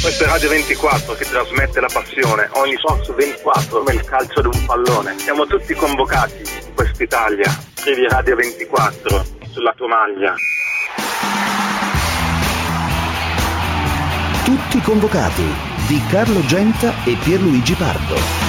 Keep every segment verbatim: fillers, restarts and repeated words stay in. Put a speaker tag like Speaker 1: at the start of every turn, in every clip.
Speaker 1: Questa è Radio ventiquattro che trasmette la passione, ogni Fox ventiquattro come il calcio di un pallone. Siamo tutti convocati in quest'Italia. Scrivi Radio ventiquattro sulla tua maglia.
Speaker 2: Tutti convocati di Carlo Genta e Pierluigi Pardo.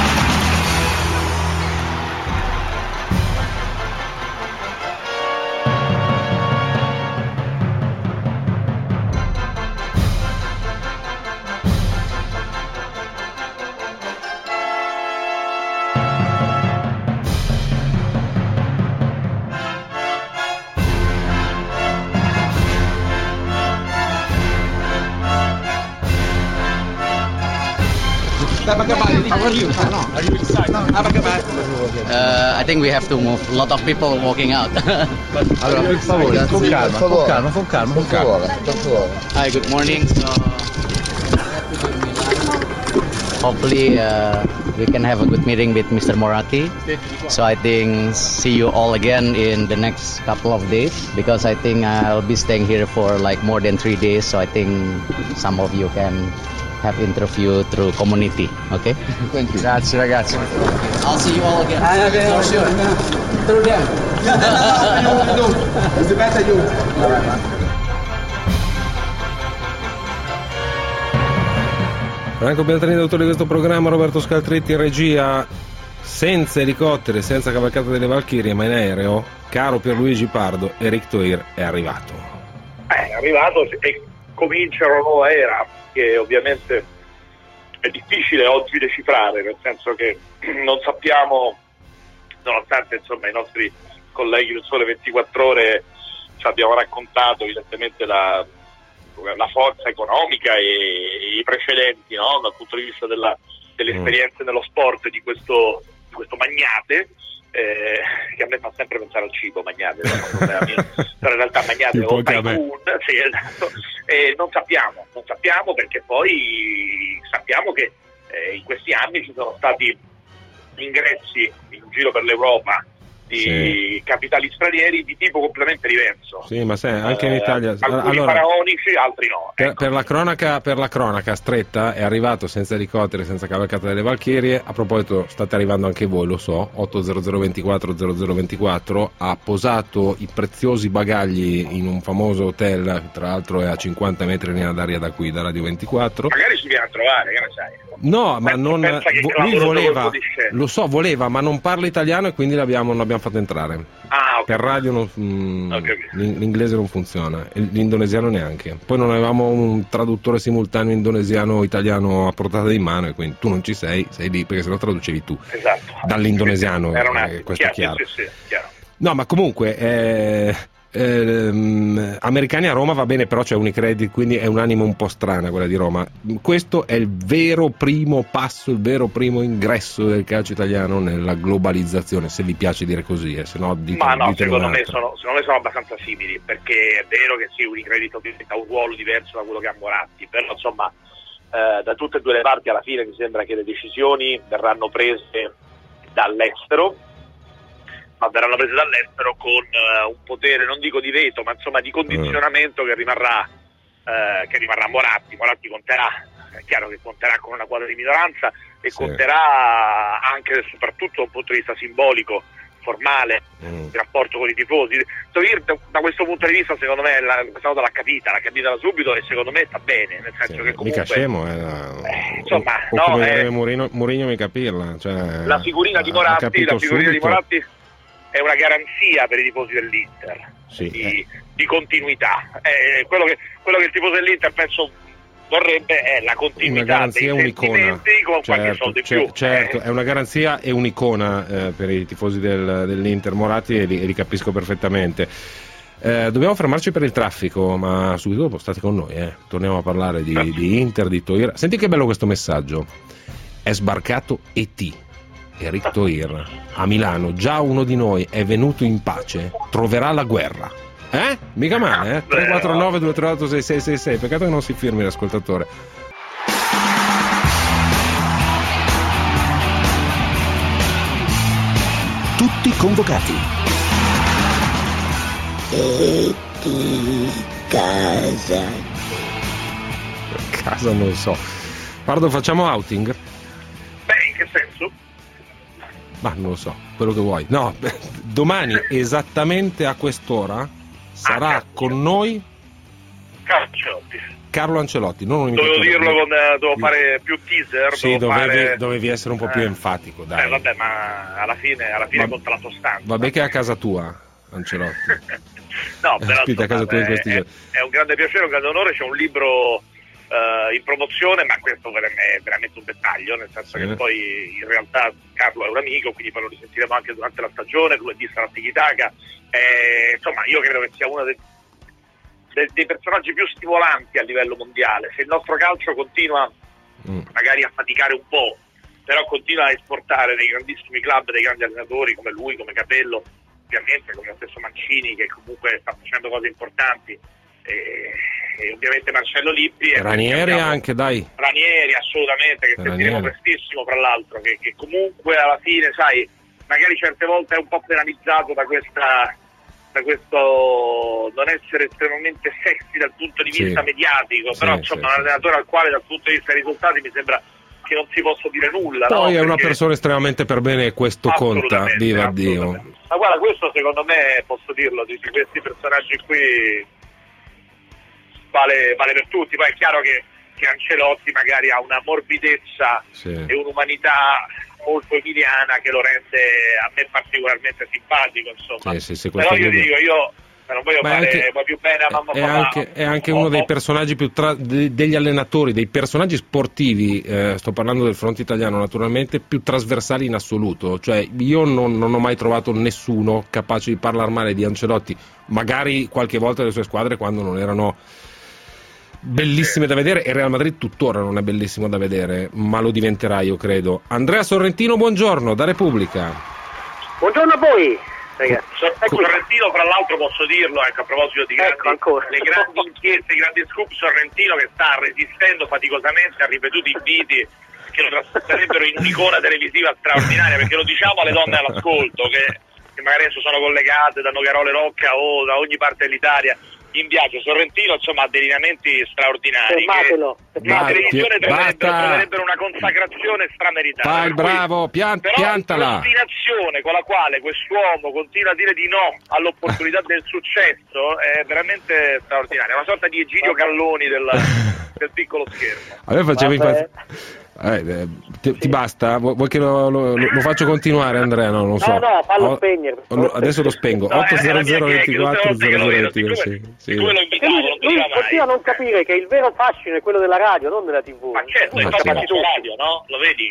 Speaker 3: Uh, I think we have to move. A lot of people walking out.
Speaker 4: Allora, per favore, con calma, con calma, con calma, con calma.
Speaker 3: Hi, good morning. So, hopefully, uh, we can have a good meeting with Mister Moratti. So I think see you all again in the next couple of days, because I think I'll be staying here for like more than three days. So I think some of you can have interview through community, okay?
Speaker 4: Thank you. Grazie ragazzi.
Speaker 3: I'll see you all again. Ah, okay, for sure. Through them.
Speaker 4: It's the better you.
Speaker 5: Franco Biantarini, autore di questo programma, Roberto Scaltretti in regia. Senza elicotteri, senza cavalcata delle Valchirie, ma in aereo, caro Pierluigi Pardo, Eric Thohir è arrivato.
Speaker 1: È arrivato e comincia una nuova era, che ovviamente è difficile oggi decifrare, nel senso che non sappiamo, nonostante insomma i nostri colleghi del Sole ventiquattro Ore ci abbiamo raccontato evidentemente la, la forza economica e, e i precedenti, no? Dal punto di vista della, delle esperienze nello sport di questo, di questo magnate, eh, che a me fa sempre pensare al cibo, magnate, no? Però in realtà magnate o tycoon, sì, esatto. E non sappiamo, non sappiamo perché poi sappiamo che eh, in questi anni ci sono stati ingressi in giro per l'Europa di sì. capitali stranieri di tipo completamente diverso.
Speaker 5: Sì, ma sai, anche in Italia
Speaker 1: eh, alcuni allora, faraonici, altri no.
Speaker 5: Per,
Speaker 1: ecco.
Speaker 5: per la cronaca, per la cronaca stretta è arrivato senza elicotteri, senza cavalcata delle Valchirie. A proposito, state arrivando anche voi, lo so. otto zero zero ventiquattro zero zero ventiquattro ha posato i preziosi bagagli in un famoso hotel, tra l'altro è a cinquanta metri in linea d'aria da qui, da Radio ventiquattro.
Speaker 1: Magari ci viene a trovare, che ne sai.
Speaker 5: No, ma non lui voleva, lo so, voleva, ma non parla italiano e quindi l'abbiamo, non l'abbiamo fatto entrare.
Speaker 1: Ah, okay.
Speaker 5: Per radio non, mm,
Speaker 1: okay, okay.
Speaker 5: l'inglese non funziona, l'indonesiano neanche. Poi non avevamo un traduttore simultaneo indonesiano-italiano a portata di mano, e quindi tu non ci sei, sei lì perché sennò traducevi tu.
Speaker 1: Esatto.
Speaker 5: Dall'indonesiano,
Speaker 1: era una...
Speaker 5: eh, questo
Speaker 1: chiaro,
Speaker 5: è chiaro.
Speaker 1: Sì, sì, chiaro.
Speaker 5: No, ma comunque eh, eh, americani a Roma va bene, però c'è Unicredit, quindi è un'anima un po' strana quella di Roma. Questo è il vero primo passo, il vero primo ingresso del calcio italiano nella globalizzazione, se vi piace dire così, eh, se no dite,
Speaker 1: ma no, secondo me,
Speaker 5: un'altra.
Speaker 1: sono, secondo me sono abbastanza simili, perché è vero che sì, Unicredit ha un ruolo diverso da quello che ha Moratti, però insomma eh, da tutte e due le parti alla fine mi sembra che le decisioni verranno prese dall'estero, ma verranno prese dall'estero con uh, un potere, non dico di veto, ma insomma di condizionamento che rimarrà uh, che rimarrà Moratti. Moratti conterà, è chiaro che conterà con una quadra di minoranza e sì. conterà anche e soprattutto da un punto di vista simbolico, formale, mm. il rapporto con i tifosi. Da questo punto di vista secondo me la, questa cosa l'ha capita, l'ha capita da subito e secondo me sta bene, nel senso sì, che comunque
Speaker 5: mica scemo, eh,
Speaker 1: eh, insomma,
Speaker 5: o,
Speaker 1: no,
Speaker 5: o come
Speaker 1: eh,
Speaker 5: Mourinho, Mourinho mica pirla, cioè,
Speaker 1: la figurina di Moratti, la figurina di Moratti è una garanzia per i tifosi dell'Inter,
Speaker 5: sì,
Speaker 1: di,
Speaker 5: eh.
Speaker 1: di continuità. Eh, quello, che, quello che il tifoso dell'Inter penso vorrebbe è la continuità dei sentimenti con certo, qualche soldo in
Speaker 5: certo,
Speaker 1: più.
Speaker 5: Certo,
Speaker 1: eh.
Speaker 5: è una garanzia e un'icona eh, per i tifosi del, dell'Inter Moratti, e li, e li capisco perfettamente. Eh, dobbiamo fermarci per il traffico, ma subito dopo state con noi, eh. torniamo a parlare di, di Inter, di Thohir. Senti che bello questo messaggio: è sbarcato E T Eric Thohir a Milano, già uno di noi è venuto in pace, troverà la guerra. Eh? Mica male, eh? tre quattro nove due tre otto sei sei sei sei. Peccato che non si firmi l'ascoltatore.
Speaker 2: Tutti convocati.
Speaker 6: E ti casa.
Speaker 5: casa non lo so. Pardo, facciamo outing?
Speaker 1: Beh, in che senso?
Speaker 5: Ma non lo so, quello che vuoi. No, domani esattamente a quest'ora sarà ah, con noi
Speaker 1: Ancelotti.
Speaker 5: Carlo Ancelotti. Non
Speaker 1: dovevo dirlo con, devo fare più teaser.
Speaker 5: Sì, dovevi,
Speaker 1: fare...
Speaker 5: dovevi essere un po' più eh. enfatico, dai.
Speaker 1: Eh, vabbè, ma alla fine, alla fine
Speaker 5: Va... conta
Speaker 1: la sostanza.
Speaker 5: Vabbè che è a casa tua, Ancelotti.
Speaker 1: No, però
Speaker 5: insomma, a casa tua in questi
Speaker 1: è,
Speaker 5: giorni.
Speaker 1: È un grande piacere, un grande onore. C'è un libro Uh, in promozione, ma questo per me è veramente un dettaglio, nel senso sì. che poi in realtà Carlo è un amico, quindi poi lo risentiremo anche durante la stagione, lunedì sarà Tiki-Taka, eh, insomma io credo che sia uno dei, dei, dei personaggi più stimolanti a livello mondiale. Se il nostro calcio continua mm. magari a faticare un po', però continua a esportare dei grandissimi club, dei grandi allenatori come lui, come Capello, ovviamente come lo stesso Mancini, che comunque sta facendo cose importanti, e, e ovviamente Marcello Lippi e
Speaker 5: Ranieri abbiamo, anche dai
Speaker 1: Ranieri assolutamente, che sentiremo prestissimo tra l'altro, che, che comunque alla fine sai magari certe volte è un po' penalizzato da questa da questo non essere estremamente sexy dal punto di vista sì. mediatico, però sì, insomma sì, un allenatore sì. al quale dal punto di vista dei risultati mi sembra che non si possa dire nulla.
Speaker 5: Poi
Speaker 1: no?
Speaker 5: è una persona estremamente per bene e questo conta, viva Dio.
Speaker 1: Ma guarda, questo secondo me, posso dirlo, di questi personaggi qui Vale, vale per tutti. Poi è chiaro che, che Ancelotti magari ha una morbidezza sì. e un'umanità molto emiliana che lo rende a me particolarmente simpatico, insomma. Sì, sì, sì, però io ti dico, io non voglio ma fare anche, più bene a mamma
Speaker 5: è papà, anche, è anche uno dei personaggi più tra, de, degli allenatori, dei personaggi sportivi, eh, sto parlando del fronte italiano naturalmente, più trasversali in assoluto. Cioè io non, non ho mai trovato nessuno capace di parlare male di Ancelotti, magari qualche volta le sue squadre quando non erano bellissime da vedere, e Real Madrid tuttora non è bellissimo da vedere, ma lo diventerà, io credo. Andrea Sorrentino, buongiorno, da Repubblica.
Speaker 6: Buongiorno a voi ragazzi.
Speaker 1: Ecco, Sorrentino, fra l'altro posso dirlo, ecco, a proposito di grandi, ecco, le grandi inchieste, i grandi scoop, Sorrentino che sta resistendo faticosamente a ripetuti inviti che lo trasformerebbero in un'icona televisiva straordinaria, perché lo diciamo alle donne all'ascolto che, che magari adesso sono collegate da Nogarole Rocca o da ogni parte dell'Italia in viaggio. Sorrentino insomma ha dei lineamenti straordinari
Speaker 6: fermatelo,
Speaker 1: che la televisione troverebbero una consacrazione strameritata.
Speaker 5: Vai, bravo, pian-
Speaker 1: però
Speaker 5: piantala.
Speaker 1: L'ostinazione con la quale quest'uomo continua a dire di no all'opportunità del successo è veramente straordinaria, una sorta di Egidio Galloni del, del piccolo schermo.
Speaker 5: A me faceva impazzire. Eh, ti, sì. ti basta? Vuoi che lo, lo, lo faccio continuare, Andrea? No, non lo so.
Speaker 6: No, no, fallo spegnere.
Speaker 5: Oh, adesso lo spengo.
Speaker 1: No,
Speaker 5: otto zero zero ventiquattro zero zero ventiquattro. Sì, sì.
Speaker 1: Tu lo invitavo, non
Speaker 6: lui continua a non capire che il vero fascino è quello della radio, non della tivù.
Speaker 1: Ma certo, infatti faccio radio, no? Lo vedi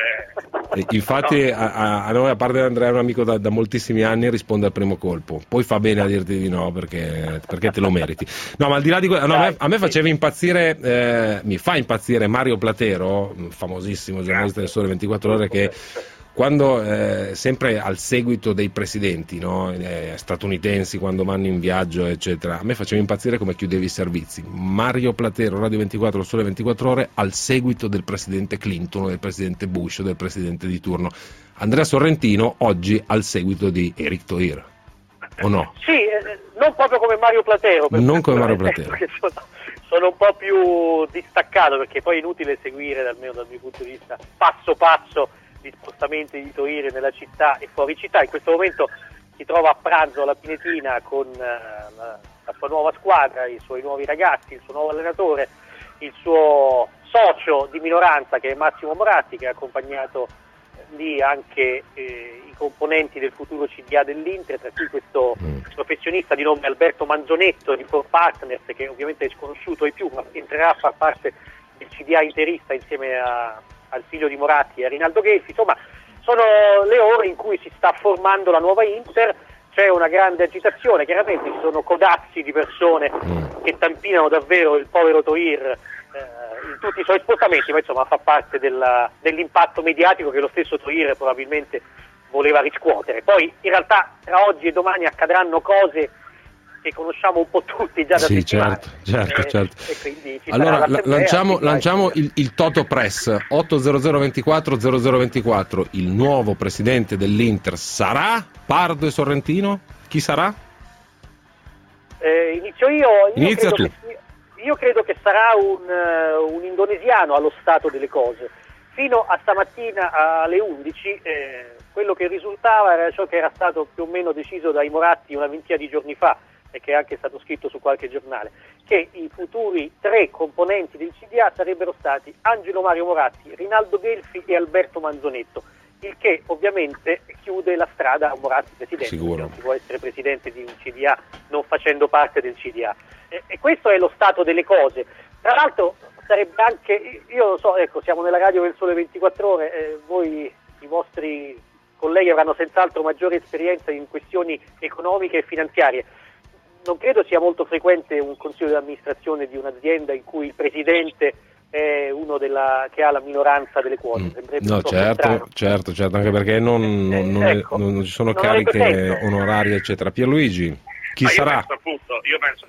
Speaker 1: che...
Speaker 5: Eh... Infatti a, a, a noi, a parte Andrea, è un amico da, da moltissimi anni, risponde al primo colpo. Poi fa bene a dirti di no, perché, perché te lo meriti. No, ma al di là di quello, no, a, me, a me faceva impazzire, eh, mi fa impazzire Mario Platero, famosissimo giornalista del Sole ventiquattro Ore, che quando eh, sempre al seguito dei presidenti, no, eh, statunitensi, quando vanno in viaggio eccetera, a me faceva impazzire come chiudevi i servizi. Mario Platero, Radio ventiquattro, Sole ventiquattro Ore, al seguito del presidente Clinton, del presidente Bush o del presidente di turno. Andrea Sorrentino oggi al seguito di Eric Thohir, o no?
Speaker 6: Sì, eh, non proprio come Mario Platero,
Speaker 5: non come Mario Platero,
Speaker 6: sono, sono un po' più distaccato, perché poi è inutile seguire, almeno dal mio punto di vista, passo passo gli spostamenti di Thohir nella città e fuori città. In questo momento si trova a pranzo alla Pinetina con uh, la, la sua nuova squadra, i suoi nuovi ragazzi, il suo nuovo allenatore, il suo socio di minoranza che è Massimo Moratti, che ha accompagnato eh, lì anche eh, i componenti del futuro C D A dell'Inter, tra cui questo mm. professionista di nome Alberto Manzonetto di Four Partners, che ovviamente è sconosciuto ai più, ma entrerà a far parte del C D A interista insieme a al figlio di Moratti e a Rinaldo Gelfi. Insomma, sono le ore in cui si sta formando la nuova Inter, c'è una grande agitazione, chiaramente ci sono codazzi di persone mm. che tampinano davvero il povero Thohir eh, in tutti i suoi spostamenti, ma insomma fa parte della, dell'impatto mediatico che lo stesso Thohir probabilmente voleva riscuotere. Poi in realtà tra oggi e domani accadranno cose che conosciamo un po' tutti già da
Speaker 5: sì,
Speaker 6: settimane.
Speaker 5: certo, certo, certo.
Speaker 6: E, e quindi
Speaker 5: allora la, lanciamo, lanciamo il, il Toto Press otto zero zero ventiquattro zero zero ventiquattro. Il nuovo presidente dell'Inter sarà Pardo e Sorrentino? Chi sarà?
Speaker 6: Eh, inizio io, io
Speaker 5: Inizia tu.
Speaker 6: Che, io credo che sarà un, uh, un indonesiano allo stato delle cose. Fino a stamattina alle undici eh, quello che risultava era ciò che era stato più o meno deciso dai Moratti una ventina di giorni fa e che è anche stato scritto su qualche giornale, che i futuri tre componenti del C D A sarebbero stati Angelo Mario Moratti, Rinaldo Gelfi e Alberto Manzonetto, il che ovviamente chiude la strada a Moratti presidente.
Speaker 5: Sicuro.
Speaker 6: Non si può essere presidente di un C D A non facendo parte del C D A. E, e questo è lo stato delle cose. Tra l'altro sarebbe anche, io lo so, ecco, siamo nella radio del Sole ventiquattro Ore, eh, voi, i vostri colleghi avranno senz'altro maggiore esperienza in questioni economiche e finanziarie. Non credo sia molto frequente un consiglio di amministrazione di un'azienda in cui il presidente è uno della, che ha la minoranza delle quote.
Speaker 5: Mm. No, certo, certo, certo, anche perché non, non, non, ecco, è, non ci sono non cariche onorarie, eccetera. Pierluigi, chi
Speaker 1: Ma
Speaker 5: sarà?
Speaker 1: Io penso, appunto, io penso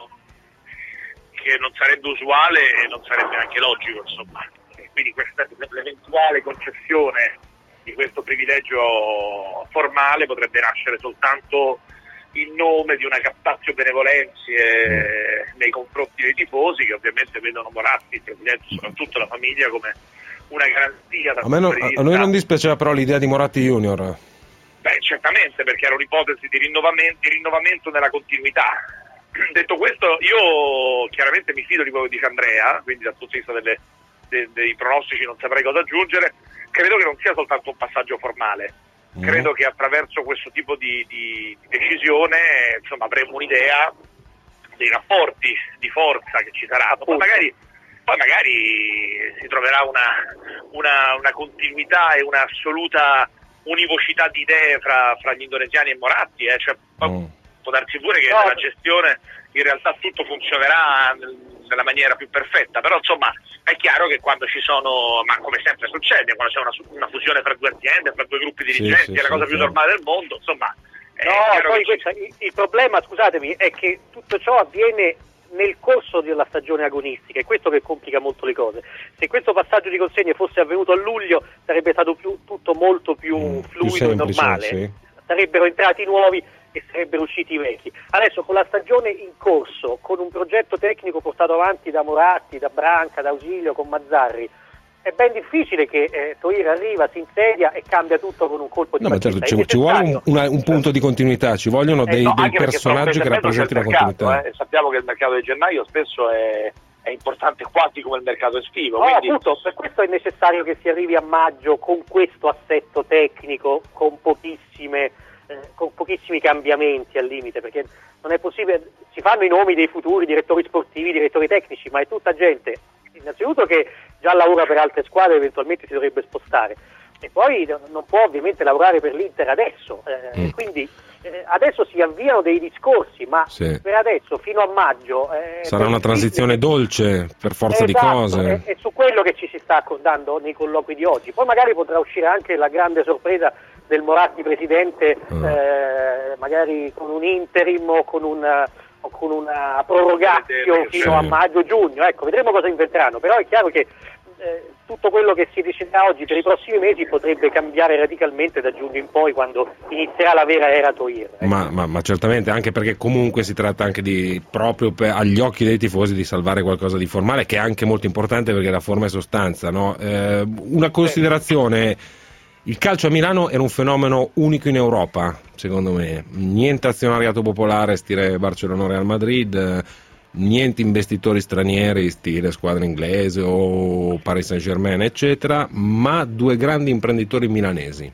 Speaker 1: che non sarebbe usuale e non sarebbe anche logico, insomma. Quindi questa, l'eventuale concessione di questo privilegio formale potrebbe nascere soltanto in nome di una captatio benevolenzie nei confronti dei tifosi, che ovviamente vedono Moratti, il presidente, soprattutto la famiglia, come una garanzia.
Speaker 5: A, me no, a noi non dispiaceva però l'idea di Moratti Junior.
Speaker 1: Beh, certamente, perché era un'ipotesi di rinnovamento, di rinnovamento nella continuità. Detto questo, io chiaramente mi fido di quello che dice Andrea, quindi dal punto di vista delle, de, dei pronostici non saprei cosa aggiungere. Credo che non sia soltanto un passaggio formale. Mm. Credo che attraverso questo tipo di, di, di decisione, insomma, avremo un'idea dei rapporti di forza che ci saranno. Poi magari, poi magari si troverà una, una, una continuità e un'assoluta univocità di idee fra, fra gli indonesiani e Moratti, eh. Cioè, mm. può darsi pure che no. nella gestione in realtà tutto funzionerà nella maniera più perfetta, però insomma è chiaro che quando ci sono, ma come sempre succede, quando c'è una, una fusione fra due aziende, fra due gruppi dirigenti, sì, sì, è la cosa sì, più normale del mondo, insomma.
Speaker 6: No, poi questa, ci... il, il problema, scusatemi, è che tutto ciò avviene nel corso della stagione agonistica, è questo che complica molto le cose. Se questo passaggio di consegne fosse avvenuto a luglio sarebbe stato più, tutto molto più mm, fluido più semplice, e normale, sì. Sarebbero entrati nuovi e sarebbero usciti i vecchi. Adesso con la stagione in corso, con un progetto tecnico portato avanti da Moratti, da Branca, da Ausilio, con Mazzarri, è ben difficile che eh, Toir arriva, si insedia e cambia tutto con un colpo di
Speaker 5: no, ma certo, ci, ci vuole un, una, un punto di continuità, ci vogliono dei, eh no, dei personaggi che rappresentino la continuità.
Speaker 1: Eh. Sappiamo che il mercato di gennaio spesso è, è importante quasi come il mercato estivo.
Speaker 6: No,
Speaker 1: quindi...
Speaker 6: appunto, per questo è necessario che si arrivi a maggio con questo assetto tecnico, con pochissime... Eh, con pochissimi cambiamenti al limite, perché non è possibile, si fanno i nomi dei futuri direttori sportivi, direttori tecnici, ma è tutta gente innanzitutto che già lavora per altre squadre, eventualmente si dovrebbe spostare, e poi non può ovviamente lavorare per l'Inter adesso, eh, mm. quindi eh, adesso si avviano dei discorsi, ma sì. per adesso fino a maggio eh,
Speaker 5: sarà una transizione dolce per forza
Speaker 6: esatto,
Speaker 5: di cose,
Speaker 6: è, è su quello che ci si sta accordando nei colloqui di oggi. Poi magari potrà uscire anche la grande sorpresa del Moratti presidente, mm. eh, magari con un interim o con una, o con una prorogatio fino sì. a maggio-giugno, ecco, vedremo cosa inventeranno, però è chiaro che eh, tutto quello che si deciderà oggi per i prossimi mesi potrebbe cambiare radicalmente da giugno in poi, quando inizierà la vera era Toir. Ecco.
Speaker 5: Ma, ma, ma certamente, anche perché comunque si tratta anche di, proprio per, agli occhi dei tifosi, di salvare qualcosa di formale, che è anche molto importante perché la forma è sostanza, no? Eh, una considerazione... Il calcio a Milano era un fenomeno unico in Europa, secondo me. Niente azionariato popolare, stile Barcellona-Real Madrid, niente investitori stranieri, stile squadra inglese o Paris Saint-Germain, eccetera, ma due grandi imprenditori milanesi.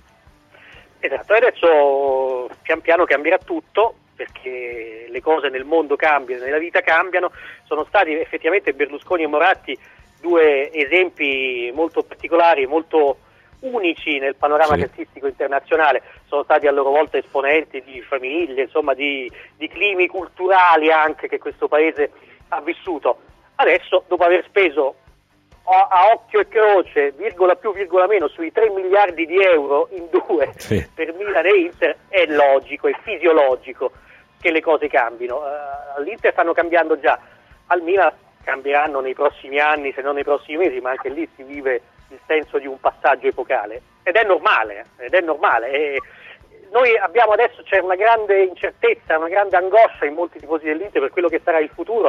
Speaker 6: Esatto, adesso pian piano cambierà tutto, perché le cose nel mondo cambiano, nella vita cambiano. Sono stati effettivamente Berlusconi e Moratti due esempi molto particolari, molto unici nel panorama sì. calcistico internazionale. Sono stati a loro volta esponenti di famiglie, insomma di, di climi culturali anche che questo paese ha vissuto. Adesso, dopo aver speso a, a occhio e croce, virgola più, virgola meno, sui tre miliardi di euro in due sì. per Milan e Inter, è logico, è fisiologico che le cose cambino. Uh, all'Inter stanno cambiando già, al Milan cambieranno nei prossimi anni, se non nei prossimi mesi, ma anche lì si vive il senso di un passaggio epocale, ed è normale, ed è normale. E noi abbiamo adesso, c'è una grande incertezza, una grande angoscia in molti tifosi dell'Inter per quello che sarà il futuro,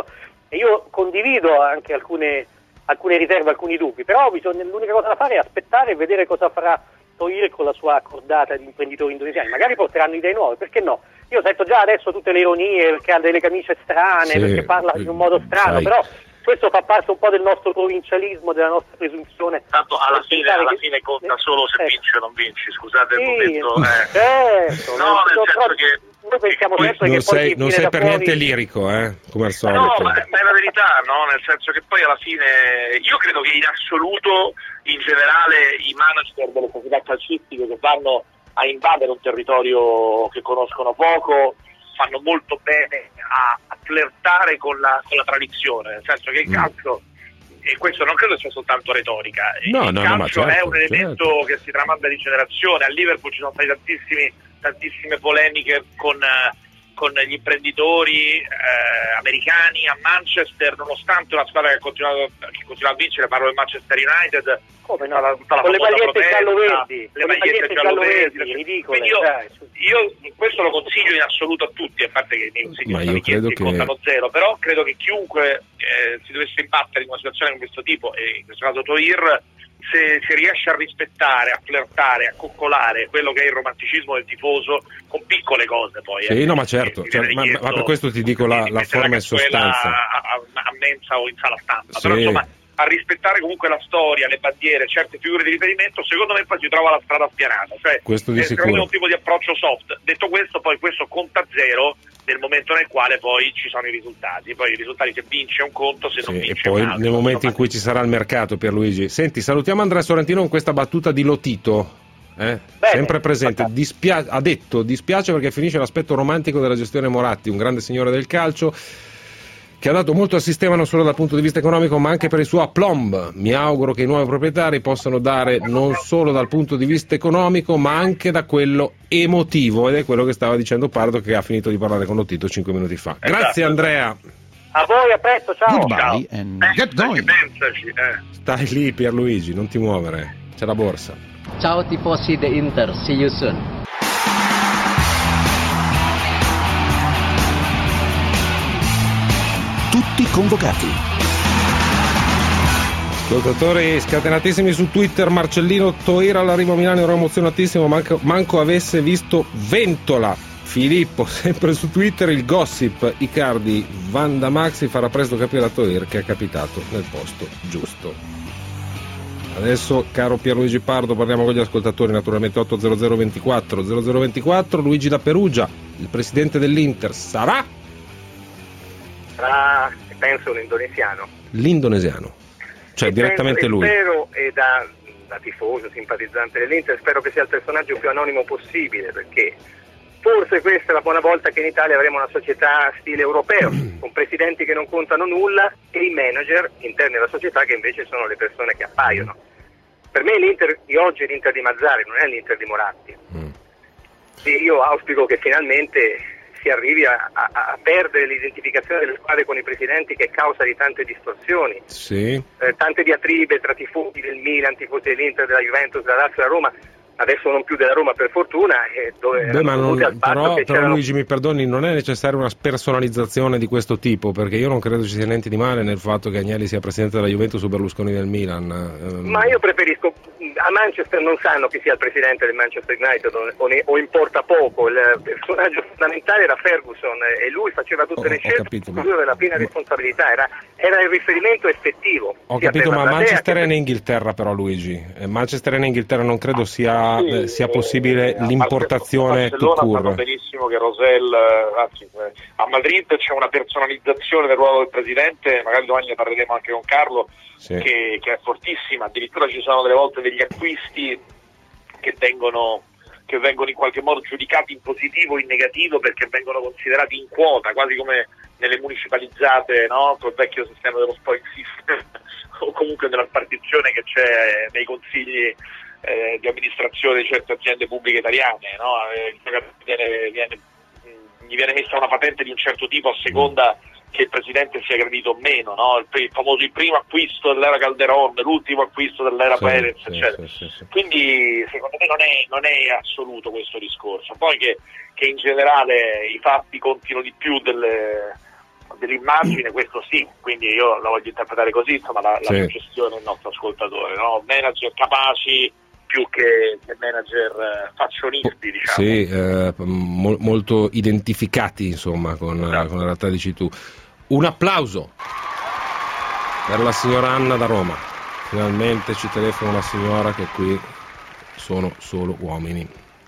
Speaker 6: e io condivido anche alcune, alcune riserve, alcuni dubbi, però bisogna, l'unica cosa da fare è aspettare e vedere cosa farà Thohir con la sua cordata di imprenditori indonesiani. Magari porteranno idee nuove, perché no? Io sento già adesso tutte le ironie, perché ha delle camicie strane,
Speaker 5: sì,
Speaker 6: perché parla in un modo strano,
Speaker 5: sai.
Speaker 6: però questo fa parte un po' del nostro provincialismo, della nostra presunzione.
Speaker 1: Tanto alla fine, alla
Speaker 6: che...
Speaker 1: fine conta solo se
Speaker 6: eh.
Speaker 1: vinci o non vinci, scusate il
Speaker 6: Sì,
Speaker 1: momento. Eh.
Speaker 6: certo,
Speaker 1: No, nel
Speaker 6: però
Speaker 1: senso che
Speaker 6: noi pensiamo
Speaker 1: poi
Speaker 6: sempre
Speaker 5: Non
Speaker 6: che poi
Speaker 5: sei,
Speaker 6: chi
Speaker 5: non
Speaker 6: viene
Speaker 5: sei
Speaker 6: da
Speaker 5: per
Speaker 6: fuori...
Speaker 5: niente lirico, eh? Come al solito.
Speaker 1: No, ma è la verità, no? Nel senso che poi alla fine io credo che in assoluto, in generale, i manager delle società calcistiche che vanno a invadere un territorio che conoscono poco fanno molto bene a, a flirtare con la, con la tradizione, nel senso che il calcio, e questo non credo sia soltanto retorica,
Speaker 5: No,
Speaker 1: il
Speaker 5: no, no, ma
Speaker 1: calcio
Speaker 5: certo,
Speaker 1: è un elemento
Speaker 5: certo.
Speaker 1: che si tramanda di generazione. A Liverpool ci sono state tantissimi, tantissime polemiche con, eh, con gli imprenditori eh, americani. A Manchester, nonostante una squadra che ha continuato che continua a vincere, parlo del Manchester United,
Speaker 6: Come no?
Speaker 1: tutta la, tutta la
Speaker 6: Con le
Speaker 1: famosa
Speaker 6: magliette
Speaker 1: protesta,
Speaker 6: giallo-verdi,
Speaker 1: le
Speaker 6: con le
Speaker 1: magliette
Speaker 6: magliette
Speaker 1: giallo-verdi,
Speaker 6: giallo-verdi, ridicole,
Speaker 1: quindi io,
Speaker 6: dai, su.
Speaker 1: io questo lo consiglio in assoluto a tutti, a parte che i miei consigli
Speaker 5: Ma
Speaker 1: sono
Speaker 5: io
Speaker 1: richiesti
Speaker 5: credo
Speaker 1: e
Speaker 5: che-
Speaker 1: contano zero, però credo che chiunque eh, si dovesse imbattere in una situazione di questo tipo, e in questo caso Thohir, se si riesce a rispettare, a flirtare, a coccolare quello che è il romanticismo del tifoso con piccole cose, poi
Speaker 5: Sì,
Speaker 1: eh,
Speaker 5: no, ma certo,
Speaker 1: mi
Speaker 5: cioè,
Speaker 1: viene
Speaker 5: ma-
Speaker 1: richiesto
Speaker 5: ma per questo ti dico la-
Speaker 1: di
Speaker 5: la
Speaker 1: mettere
Speaker 5: forma e
Speaker 1: cazuela
Speaker 5: sostanza.
Speaker 1: a, a, a mensa o in sala stampa,
Speaker 5: Sì.
Speaker 1: però insomma a rispettare comunque la storia, le bandiere, certe figure di riferimento, secondo me poi si trova la strada spianata, cioè
Speaker 5: Questo di
Speaker 1: eh, secondo me
Speaker 5: sicuro.
Speaker 1: è un tipo di approccio soft. Detto questo, poi questo conta zero nel momento nel quale poi ci sono i risultati, poi i risultati, se vince è un conto, se non
Speaker 5: Sì, e
Speaker 1: vince è
Speaker 5: poi
Speaker 1: un altro.
Speaker 5: nel momento in
Speaker 1: Insomma,
Speaker 5: cui ci sarà il mercato, Pierluigi. Senti, salutiamo Andrea Sorrentino con questa battuta di Lotito. Eh?
Speaker 6: Bene,
Speaker 5: Sempre presente,
Speaker 6: fantastico.
Speaker 5: Dispia- ha detto dispiace perché finisce l'aspetto romantico della gestione Moratti, un grande signore del calcio che ha dato molto al sistema non solo dal punto di vista economico ma anche per il suo aplomb. Mi auguro che i nuovi proprietari possano dare non solo dal punto di vista economico ma anche da quello emotivo, ed è quello che stava dicendo Pardo, che ha finito di parlare con Lotito cinque minuti fa. Grazie
Speaker 1: Esatto.
Speaker 5: Andrea.
Speaker 6: A voi, a presto, ciao!
Speaker 4: Goodbye and get
Speaker 1: pensaci,
Speaker 4: going.
Speaker 1: pensaci, eh.
Speaker 5: Stai lì Pierluigi, non ti muovere, c'è la borsa.
Speaker 3: Ciao tifosi de Inter, see you soon.
Speaker 2: Tutti convocati.
Speaker 5: Ascoltatori scatenatissimi su Twitter, Marcellino Thohir all'arrivo a Milano ero emozionatissimo, manco, manco avesse visto Ventola. Filippo, sempre su Twitter, il gossip Icardi Vanda Maxi farà presto capire a Thohir che è capitato nel posto giusto. Adesso, caro Pierluigi Pardo, parliamo con gli ascoltatori, naturalmente otto zero zero ventiquattro zero zero ventiquattro. Luigi da Perugia, il presidente dell'Inter sarà
Speaker 7: Sarà, penso, un indonesiano.
Speaker 5: l'indonesiano, cioè
Speaker 7: E
Speaker 5: direttamente
Speaker 7: penso,
Speaker 5: lui.
Speaker 7: e spero, e da, da tifoso, simpatizzante dell'Inter, spero che sia il personaggio più anonimo possibile, perché forse questa è la buona volta che in Italia avremo una società stile europeo, con presidenti che non contano nulla e i manager interni alla società che invece sono le persone che appaiono. Per me l'Inter di oggi è l'Inter di Mazzarri, non è l'Inter di Moratti.
Speaker 5: Mm.
Speaker 7: E io auspico che finalmente si arrivi a, a, a perdere l'identificazione delle squadre con i presidenti, che è causa di tante distorsioni,
Speaker 5: Sì.
Speaker 7: eh, tante diatribe tra tifosi del Milan, tifosi dell'Inter, della Juventus, della Lazio e della Roma, adesso non più della Roma per fortuna, eh, dove
Speaker 5: Beh, ma non,
Speaker 7: al fatto
Speaker 5: però,
Speaker 7: che
Speaker 5: però
Speaker 7: c'erano...
Speaker 5: Luigi mi perdoni, non è necessaria una spersonalizzazione di questo tipo, perché io non credo ci sia niente di male nel fatto che Agnelli sia presidente della Juventus o Berlusconi del Milan. Ehm,
Speaker 7: Ma io preferisco, a Manchester non sanno chi sia il presidente del Manchester United o, o, ne, o importa poco, il personaggio fondamentale era Ferguson e lui faceva tutte
Speaker 5: Ho-
Speaker 7: le
Speaker 5: ho
Speaker 7: scelte,
Speaker 5: capito,
Speaker 7: lui
Speaker 5: ma-
Speaker 7: aveva la piena
Speaker 5: ma-
Speaker 7: responsabilità, era, era il riferimento effettivo.
Speaker 5: Ho
Speaker 7: sia
Speaker 5: capito,
Speaker 7: per
Speaker 5: ma
Speaker 7: la platea
Speaker 5: Manchester
Speaker 7: che
Speaker 5: è
Speaker 7: per-
Speaker 5: in Inghilterra però Luigi, Eh, Manchester è in Inghilterra, non credo sia,
Speaker 1: Sì,
Speaker 5: eh, sia
Speaker 1: eh,
Speaker 5: possibile
Speaker 1: a
Speaker 5: l'importazione
Speaker 1: Barcellona
Speaker 5: tout
Speaker 1: sanno
Speaker 5: court.
Speaker 1: benissimo che Rosell, eh, anzi, eh, a Madrid c'è una personalizzazione del ruolo del presidente, magari domani ne parleremo anche con Carlo,
Speaker 5: Sì.
Speaker 1: che, che è fortissima, addirittura ci sono delle volte degli acquisti che vengono che vengono in qualche modo giudicati in positivo o in negativo perché vengono considerati in quota, quasi come nelle municipalizzate, no? Col vecchio sistema dello spoil system o comunque della spartizione che c'è nei consigli eh, di amministrazione di certe aziende pubbliche italiane, no? Eh, viene, viene, mh, gli viene messa una patente di un certo tipo a seconda che il presidente sia gradito o meno, no? il, il famoso il primo acquisto dell'era Calderon, l'ultimo acquisto dell'era
Speaker 5: Sì,
Speaker 1: Perez,
Speaker 5: sì,
Speaker 1: eccetera.
Speaker 5: sì, sì, sì.
Speaker 1: Quindi secondo me non è, non è assoluto questo discorso. Poi che, che in generale i fatti contino di più delle, dell'immagine, questo sì, quindi io la voglio interpretare così, insomma la,
Speaker 5: sì.
Speaker 1: la suggestione del nostro ascoltatore, no? Manager capaci più che, che manager eh, faccionisti, diciamo.
Speaker 5: Sì, eh, mo- molto identificati insomma con,
Speaker 1: Esatto.
Speaker 5: con la realtà, dici tu. Un applauso per la signora Anna da Roma. Finalmente ci telefona una signora che qui sono solo uomini.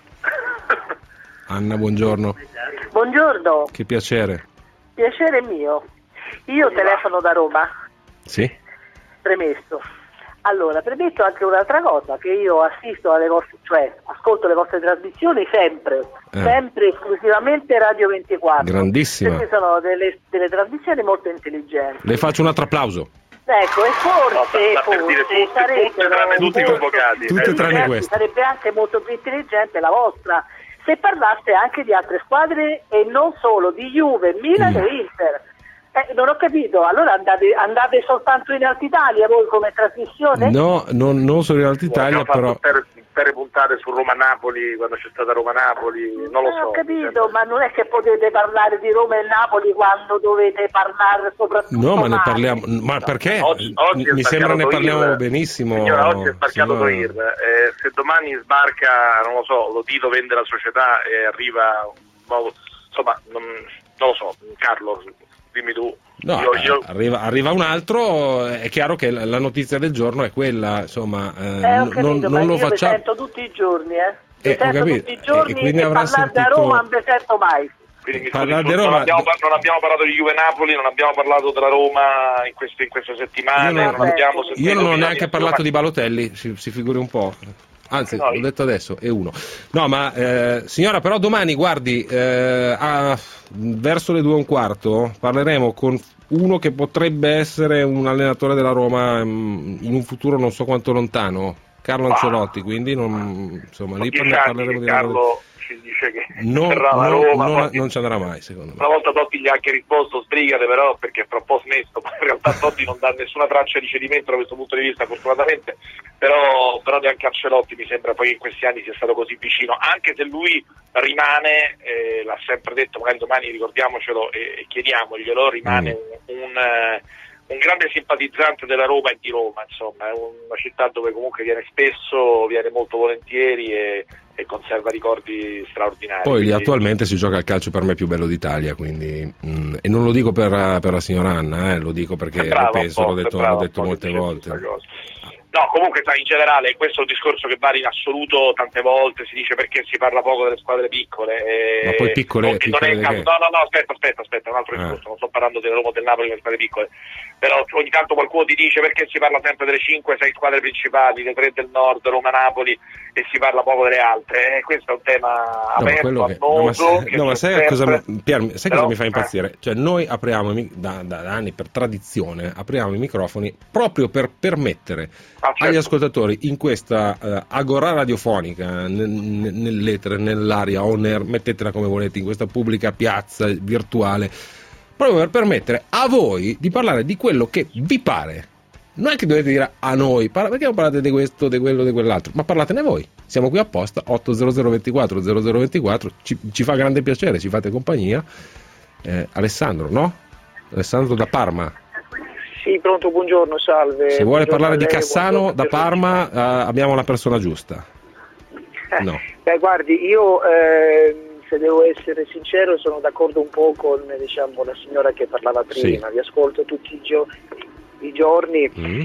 Speaker 5: Anna, buongiorno.
Speaker 8: Buongiorno,
Speaker 5: Che piacere.
Speaker 8: piacere mio. Io telefono da Roma,
Speaker 5: Sì?
Speaker 8: premesso. Allora, premetto anche un'altra cosa, che io assisto alle vostre, cioè ascolto le vostre trasmissioni sempre,
Speaker 5: Eh.
Speaker 8: sempre esclusivamente Radio ventiquattro.
Speaker 5: Grandissima.
Speaker 8: Perché sono delle, delle trasmissioni molto intelligenti.
Speaker 5: Le faccio un altro applauso.
Speaker 8: Ecco, e forse,
Speaker 1: No, sta- sta per
Speaker 8: forse
Speaker 1: dire tutte-
Speaker 8: sarebbe
Speaker 1: tutte tranne tutti
Speaker 8: molto-
Speaker 1: convocati.
Speaker 5: Tutte
Speaker 1: Eh,
Speaker 5: tranne
Speaker 8: certo,
Speaker 5: queste.
Speaker 8: sarebbe anche molto più intelligente la vostra se parlaste anche di altre squadre e non solo di Juve, Milan
Speaker 5: Mm.
Speaker 8: e Inter. Eh, non ho capito, allora andate, andate soltanto in Alta Italia voi come trasmissione?
Speaker 5: No, non, non solo in Alta Italia,
Speaker 1: abbiamo
Speaker 5: però...
Speaker 1: fatto intere, intere puntate su Roma-Napoli quando c'è stata Roma-Napoli, non lo
Speaker 8: Eh,
Speaker 1: so.
Speaker 8: ho
Speaker 1: mi
Speaker 8: capito,
Speaker 1: sembra-
Speaker 8: ma non è che potete parlare di Roma e Napoli quando dovete parlare soprattutto
Speaker 5: No, ma ne
Speaker 8: male.
Speaker 5: parliamo. Ma perché?
Speaker 1: Oggi, oggi è
Speaker 5: Mi sembra ne
Speaker 1: sbarcato
Speaker 5: parliamo
Speaker 1: Toir.
Speaker 5: benissimo.
Speaker 1: Signora, oggi è sbarcato
Speaker 5: signora.
Speaker 1: Toir. Eh, se domani sbarca, non lo so, lo Tito vende la società e arriva un nuovo, insomma, non, non lo so, Carlo, dimmi tu.
Speaker 5: No,
Speaker 1: Io-
Speaker 5: eh,
Speaker 1: io-
Speaker 5: Arriva, arriva un altro, è chiaro che la, la notizia del giorno è quella, insomma, eh,
Speaker 8: Eh, ho
Speaker 5: n-
Speaker 8: capito,
Speaker 5: non,
Speaker 8: ma
Speaker 5: non lo
Speaker 8: io vi
Speaker 5: facciamo.
Speaker 8: sento tutti i giorni, eh. Vi
Speaker 5: Eh, ho
Speaker 8: sento
Speaker 5: capito.
Speaker 8: tutti i giorni
Speaker 5: E quindi
Speaker 8: e
Speaker 5: avrà
Speaker 8: parlare da
Speaker 5: sentito-
Speaker 8: Roma non vi sento mai.
Speaker 1: Quindi mi
Speaker 5: Parlare
Speaker 1: scusi,
Speaker 5: di
Speaker 1: non,
Speaker 5: Roma-
Speaker 1: abbiamo, par- non abbiamo parlato di Juve-Napoli, non abbiamo parlato della Roma in queste, in queste settimane,
Speaker 5: Io non-
Speaker 1: non abbiamo sentito
Speaker 5: Io non ho
Speaker 1: opinioni
Speaker 5: neanche
Speaker 1: su
Speaker 5: parlato
Speaker 1: Roma.
Speaker 5: di Balotelli, si, si figuri un po'. Anzi,
Speaker 1: No,
Speaker 5: l'ho detto adesso, è uno. No, ma eh, signora, però domani, guardi, eh, a- verso le due e un quarto parleremo con uno che potrebbe essere un allenatore della Roma mm, in un futuro non so quanto lontano, Carlo Ancelotti, quindi non, insomma, lì
Speaker 1: Dieci
Speaker 5: parle-
Speaker 1: anni
Speaker 5: parleremo
Speaker 1: che
Speaker 5: di
Speaker 1: Carlo ci dice che
Speaker 5: non,
Speaker 1: verrà alla
Speaker 5: non-
Speaker 1: Roma,
Speaker 5: non-
Speaker 1: poi-
Speaker 5: non ci andrà mai, secondo me.
Speaker 1: una volta Totti gli ha anche risposto sbrigate però perché è fra un po' smesso, ma in realtà Totti non dà nessuna traccia di cedimento da questo punto di vista fortunatamente, però, però neanche Ancelotti mi sembra poi in questi anni sia stato così vicino, anche se lui rimane, eh, l'ha sempre detto, magari domani ricordiamocelo e, e chiediamoglielo, rimane
Speaker 5: Mm.
Speaker 1: un, un, eh, un grande simpatizzante della Roma e di Roma, insomma, è una città dove comunque viene spesso, viene molto volentieri e, e conserva ricordi straordinari.
Speaker 5: Poi lì
Speaker 1: Quindi-
Speaker 5: attualmente si gioca il calcio per me più bello d'Italia, quindi mm, e non lo dico per, per la signora Anna, eh, lo dico perché
Speaker 1: Sembrava
Speaker 5: lo
Speaker 1: un
Speaker 5: penso,
Speaker 1: po',
Speaker 5: l'ho detto,
Speaker 1: sembrava
Speaker 5: l'ho
Speaker 1: un
Speaker 5: detto
Speaker 1: po'
Speaker 5: molte
Speaker 1: che
Speaker 5: volte.
Speaker 1: dicesse questa cosa. No, comunque sai, in generale questo è un discorso che vale in assoluto, tante volte si dice perché si parla poco delle squadre piccole. E...
Speaker 5: Ma poi piccole-
Speaker 1: non,
Speaker 5: piccole
Speaker 1: non è
Speaker 5: di
Speaker 1: caso-
Speaker 5: che?
Speaker 1: no, no, no, aspetta, aspetta, aspetta, un altro
Speaker 5: Ah.
Speaker 1: discorso, non sto parlando della Roma o del Napoli, delle squadre piccole, però ogni tanto qualcuno ti dice perché si parla sempre delle cinque sei squadre principali, le tre del nord, Roma-Napoli, e si parla poco delle altre. Eh, questo è un tema
Speaker 5: No, ma
Speaker 1: aperto,
Speaker 5: quello che, no, ma,
Speaker 1: annoso,
Speaker 5: sai-
Speaker 1: che
Speaker 5: no, ma
Speaker 1: c'è
Speaker 5: sai, cosa
Speaker 1: sempre.
Speaker 5: mi, Pier, sai
Speaker 1: Però-
Speaker 5: cosa mi fa impazzire? Cioè, noi apriamo i mi- da, da anni per tradizione, apriamo i microfoni proprio per permettere
Speaker 1: Ah, certo.
Speaker 5: agli ascoltatori in questa eh, agora radiofonica, nel- nel- nell'etere, nell'aria, on air, mettetela come volete, in questa pubblica piazza virtuale, proprio per permettere a voi di parlare di quello che vi pare. Non è che dovete dire a noi, parla- perché non parlate di questo, di quello, di quell'altro, ma parlatene voi. Siamo qui apposta, otto zero zero ventiquattro zero zero ventiquattro, ci, ci fa grande piacere, ci fate compagnia. Eh, Alessandro, no? Alessandro da Parma.
Speaker 9: Sì, pronto, buongiorno, salve.
Speaker 5: Se vuole
Speaker 9: Buongiorno
Speaker 5: parlare
Speaker 9: a
Speaker 5: di
Speaker 9: lei,
Speaker 5: Cassano
Speaker 9: buongiorno
Speaker 5: da
Speaker 9: a
Speaker 5: Parma, eh, abbiamo la persona giusta.
Speaker 9: tutti.
Speaker 5: No.
Speaker 9: Beh, guardi, io eh, se devo essere sincero sono d'accordo un po' con diciamo, la signora che parlava prima,
Speaker 5: Sì.
Speaker 9: vi ascolto tutti i, gio- i giorni
Speaker 5: Mm.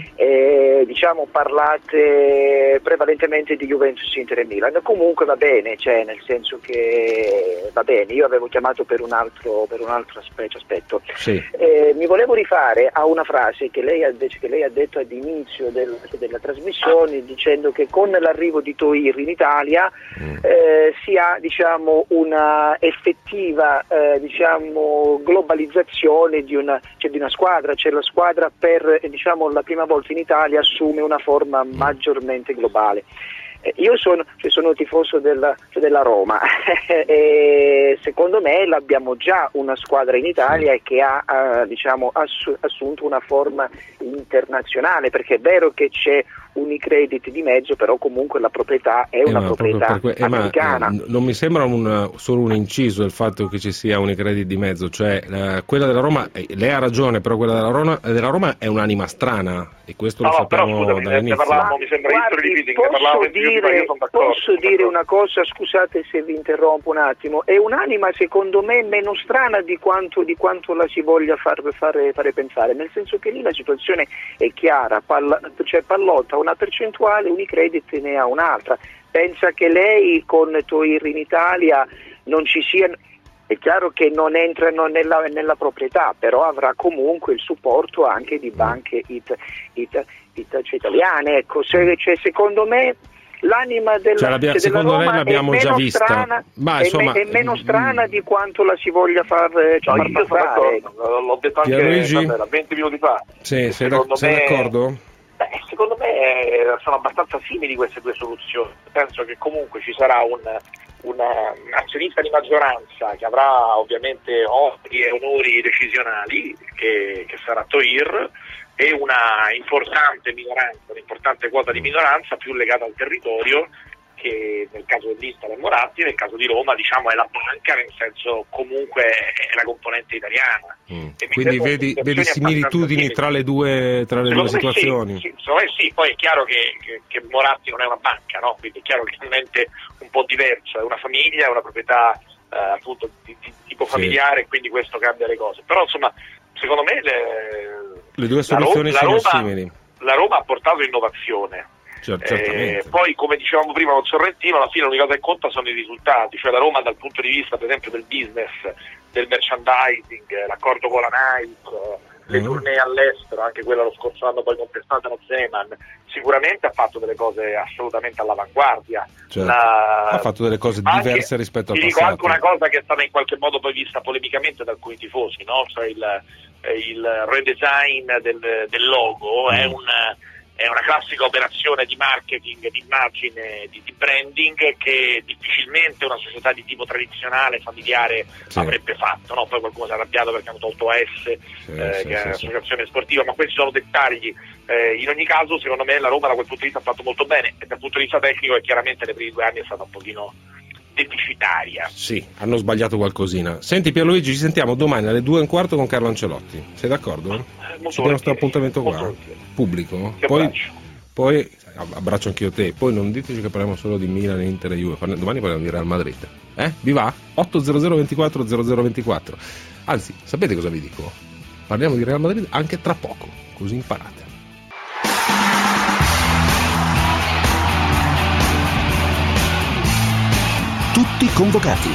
Speaker 9: e diciamo parlate prevalentemente di Juventus, Inter e Milan. Comunque va bene, cioè nel senso che va bene, io avevo chiamato per un altro, per un altro aspe- aspetto.
Speaker 5: Sì.
Speaker 9: Eh, mi volevo rifare a una frase che lei ha, che lei ha detto all'inizio del- della trasmissione dicendo che con l'arrivo di Toir in Italia
Speaker 5: Mm.
Speaker 9: eh, si ha diciamo, una effettiva eh, diciamo, globalizzazione di una, cioè, di una squadra, cioè la squadra per eh, diciamo, la prima volta in Italia assume una forma maggiormente globale. Eh, io sono, cioè sono tifoso della, cioè della Roma e secondo me l'abbiamo già una squadra in Italia e che ha uh, diciamo, assu- assunto una forma internazionale, perché è vero che c'è Unicredit di mezzo, però comunque la proprietà è una
Speaker 5: eh,
Speaker 9: proprietà
Speaker 5: que- eh,
Speaker 9: americana.
Speaker 5: Ma, eh, non mi sembra un, solo un inciso il fatto che ci sia Unicredit di mezzo, cioè eh, quella della Roma, eh, lei ha ragione, però quella della Roma, della Roma è un'anima strana e questo
Speaker 1: no,
Speaker 5: lo sappiamo
Speaker 1: però, scusami,
Speaker 5: dall'inizio.
Speaker 1: Parlavamo, mi sembra
Speaker 9: Guardi,
Speaker 1: reading,
Speaker 9: posso dire, io sono posso dire una cosa, scusate se vi interrompo un attimo, è un'anima secondo me meno strana di quanto, di quanto la si voglia far, fare, fare pensare, nel senso che lì la situazione è chiara, Palla, cioè Pallotta ha una percentuale, Unicredit ne ha un'altra. Pensa che lei con Toir in Italia non ci sia, è chiaro che non entrano nella, nella proprietà, però avrà comunque il supporto anche di banche it, it, it, cioè italiane. Ecco, se, cioè, secondo me l'anima della,
Speaker 5: cioè,
Speaker 9: cioè, della
Speaker 5: secondo
Speaker 9: Roma
Speaker 5: lei l'abbiamo
Speaker 9: è
Speaker 5: già
Speaker 9: meno
Speaker 5: vista,
Speaker 9: strana,
Speaker 5: ma,
Speaker 9: è,
Speaker 5: insomma,
Speaker 9: me, è meno strana di quanto la si voglia far, cioè,
Speaker 1: no,
Speaker 9: far
Speaker 1: io sono
Speaker 9: passare.
Speaker 1: d'accordo, l'ho detto anche
Speaker 5: Pierluigi?
Speaker 1: venti minuti fa.
Speaker 5: Sì, sei, da, sei
Speaker 1: me,
Speaker 5: d'accordo?
Speaker 1: Beh, secondo me eh, sono abbastanza simili queste due soluzioni. Penso che comunque ci sarà un, un azionista di maggioranza che avrà ovviamente oneri e onori decisionali, che, che sarà Toir, e una importante minoranza, un'importante quota di minoranza più legata al territorio, che nel caso dell'Inter è Moratti, nel caso di Roma diciamo è la banca, nel senso comunque è la componente italiana.
Speaker 5: Mm. Quindi vedi, vedi similitudini tra le due, tra le due situazioni?
Speaker 1: Sì, sì, secondo me sì, poi è chiaro che, che, che Moratti non è una banca, no? Quindi è chiaro che è un ente un po' diverso, è una famiglia, è una proprietà eh, appunto di, di tipo familiare, sì. Quindi questo cambia le cose. Però insomma, secondo me le,
Speaker 5: le due soluzioni
Speaker 1: la
Speaker 5: sono
Speaker 1: Roma,
Speaker 5: simili.
Speaker 1: La Roma ha portato innovazione. Eh, poi come dicevamo prima con Sorrentino, alla fine l'unica cosa che conta sono i risultati, cioè la Roma dal punto di vista per esempio del business, del merchandising, l'accordo con la Nike, le tournée all'estero, anche quella lo scorso anno poi contestata da Zeman, sicuramente ha fatto delle cose assolutamente all'avanguardia.
Speaker 5: Certo.
Speaker 1: La...
Speaker 5: ha fatto delle cose diverse anche, rispetto al
Speaker 1: passato. Ti dico anche una cosa che è stata in qualche modo poi vista polemicamente da alcuni tifosi, no? Cioè il, il redesign del, del logo mm. è un È una classica operazione di marketing, di immagine, di, di branding che difficilmente una società di tipo tradizionale, familiare sì. avrebbe fatto, no? Poi qualcuno si è arrabbiato perché hanno tolto A S, sì, eh, sì, che è un'associazione sì. sportiva, ma questi sono dettagli. Eh, in ogni caso, secondo me la Roma da quel punto di vista ha fatto molto bene e dal punto di vista tecnico è chiaramente nei primi due anni è stata un pochino deficitaria.
Speaker 5: Sì, hanno sbagliato qualcosina. Senti Pierluigi, ci sentiamo domani alle due e un quarto con Carlo Ancelotti. Sei d'accordo?
Speaker 1: Eh,
Speaker 5: ci diamo questo appuntamento qua, volentieri. Pubblico.
Speaker 1: Che
Speaker 5: poi,
Speaker 1: abbraccio.
Speaker 5: poi abbraccio anch'io te. Poi non diteci che parliamo solo di Milan, Inter e Juve. Domani parliamo di Real Madrid. Eh? Vi va? otto zero zero ventiquattro zero zero ventiquattro. Anzi, sapete cosa vi dico? Parliamo di Real Madrid anche tra poco, così imparate.
Speaker 2: Tutti convocati.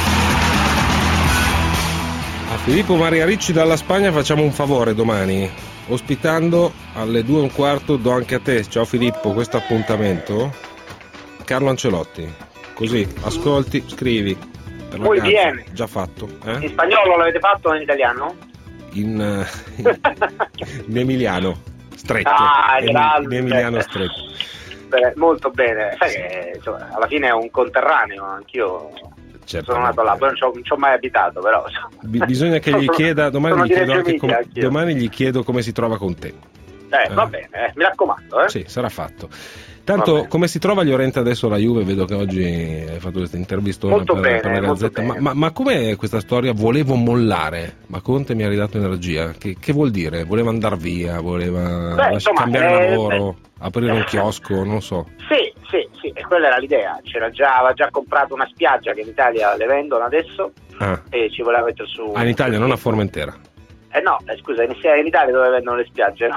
Speaker 5: A Filippo Maria Ricci dalla Spagna facciamo un favore domani, ospitando alle due e un quarto, do anche a te, ciao Filippo, questo appuntamento, Carlo Ancelotti, così ascolti, scrivi. Per
Speaker 10: Muy bien.
Speaker 5: Già fatto. Eh?
Speaker 10: In spagnolo l'avete fatto o in italiano?
Speaker 5: In, in, in emiliano, stretto.
Speaker 10: Ah,
Speaker 5: in, in emiliano stretto.
Speaker 10: Beh, molto bene, sai che insomma, alla fine è un conterraneo, anch'io
Speaker 5: certo,
Speaker 10: sono nato là, poi non ci ho, non ci ho mai abitato, però
Speaker 5: B- bisogna che gli
Speaker 10: sono,
Speaker 5: chieda domani gli chiedo, anche
Speaker 10: Emilia,
Speaker 5: com- domani gli chiedo come si trova con te.
Speaker 10: Eh, eh. Va bene, eh, mi raccomando. Eh.
Speaker 5: Sì, sarà fatto. Tanto come si trova Llorente adesso la Juve? Vedo che oggi hai fatto questa intervistona per,
Speaker 10: bene,
Speaker 5: per la Gazzetta. Ma, ma, ma com'è questa storia? Volevo mollare, ma Conte mi ha ridato energia. Che, che vuol dire? Voleva andare via, voleva
Speaker 10: beh, insomma,
Speaker 5: cambiare
Speaker 10: eh,
Speaker 5: lavoro,
Speaker 10: beh.
Speaker 5: aprire un chiosco, non so.
Speaker 10: Sì, sì, sì, e quella era l'idea. C'era già, aveva già comprato una spiaggia che in Italia le vendono adesso
Speaker 5: ah.
Speaker 10: e ci voleva mettere su.
Speaker 5: Ah, in Italia, non a Formentera.
Speaker 10: Eh no, eh, scusa, in, in Italia dove vendono le spiagge, no?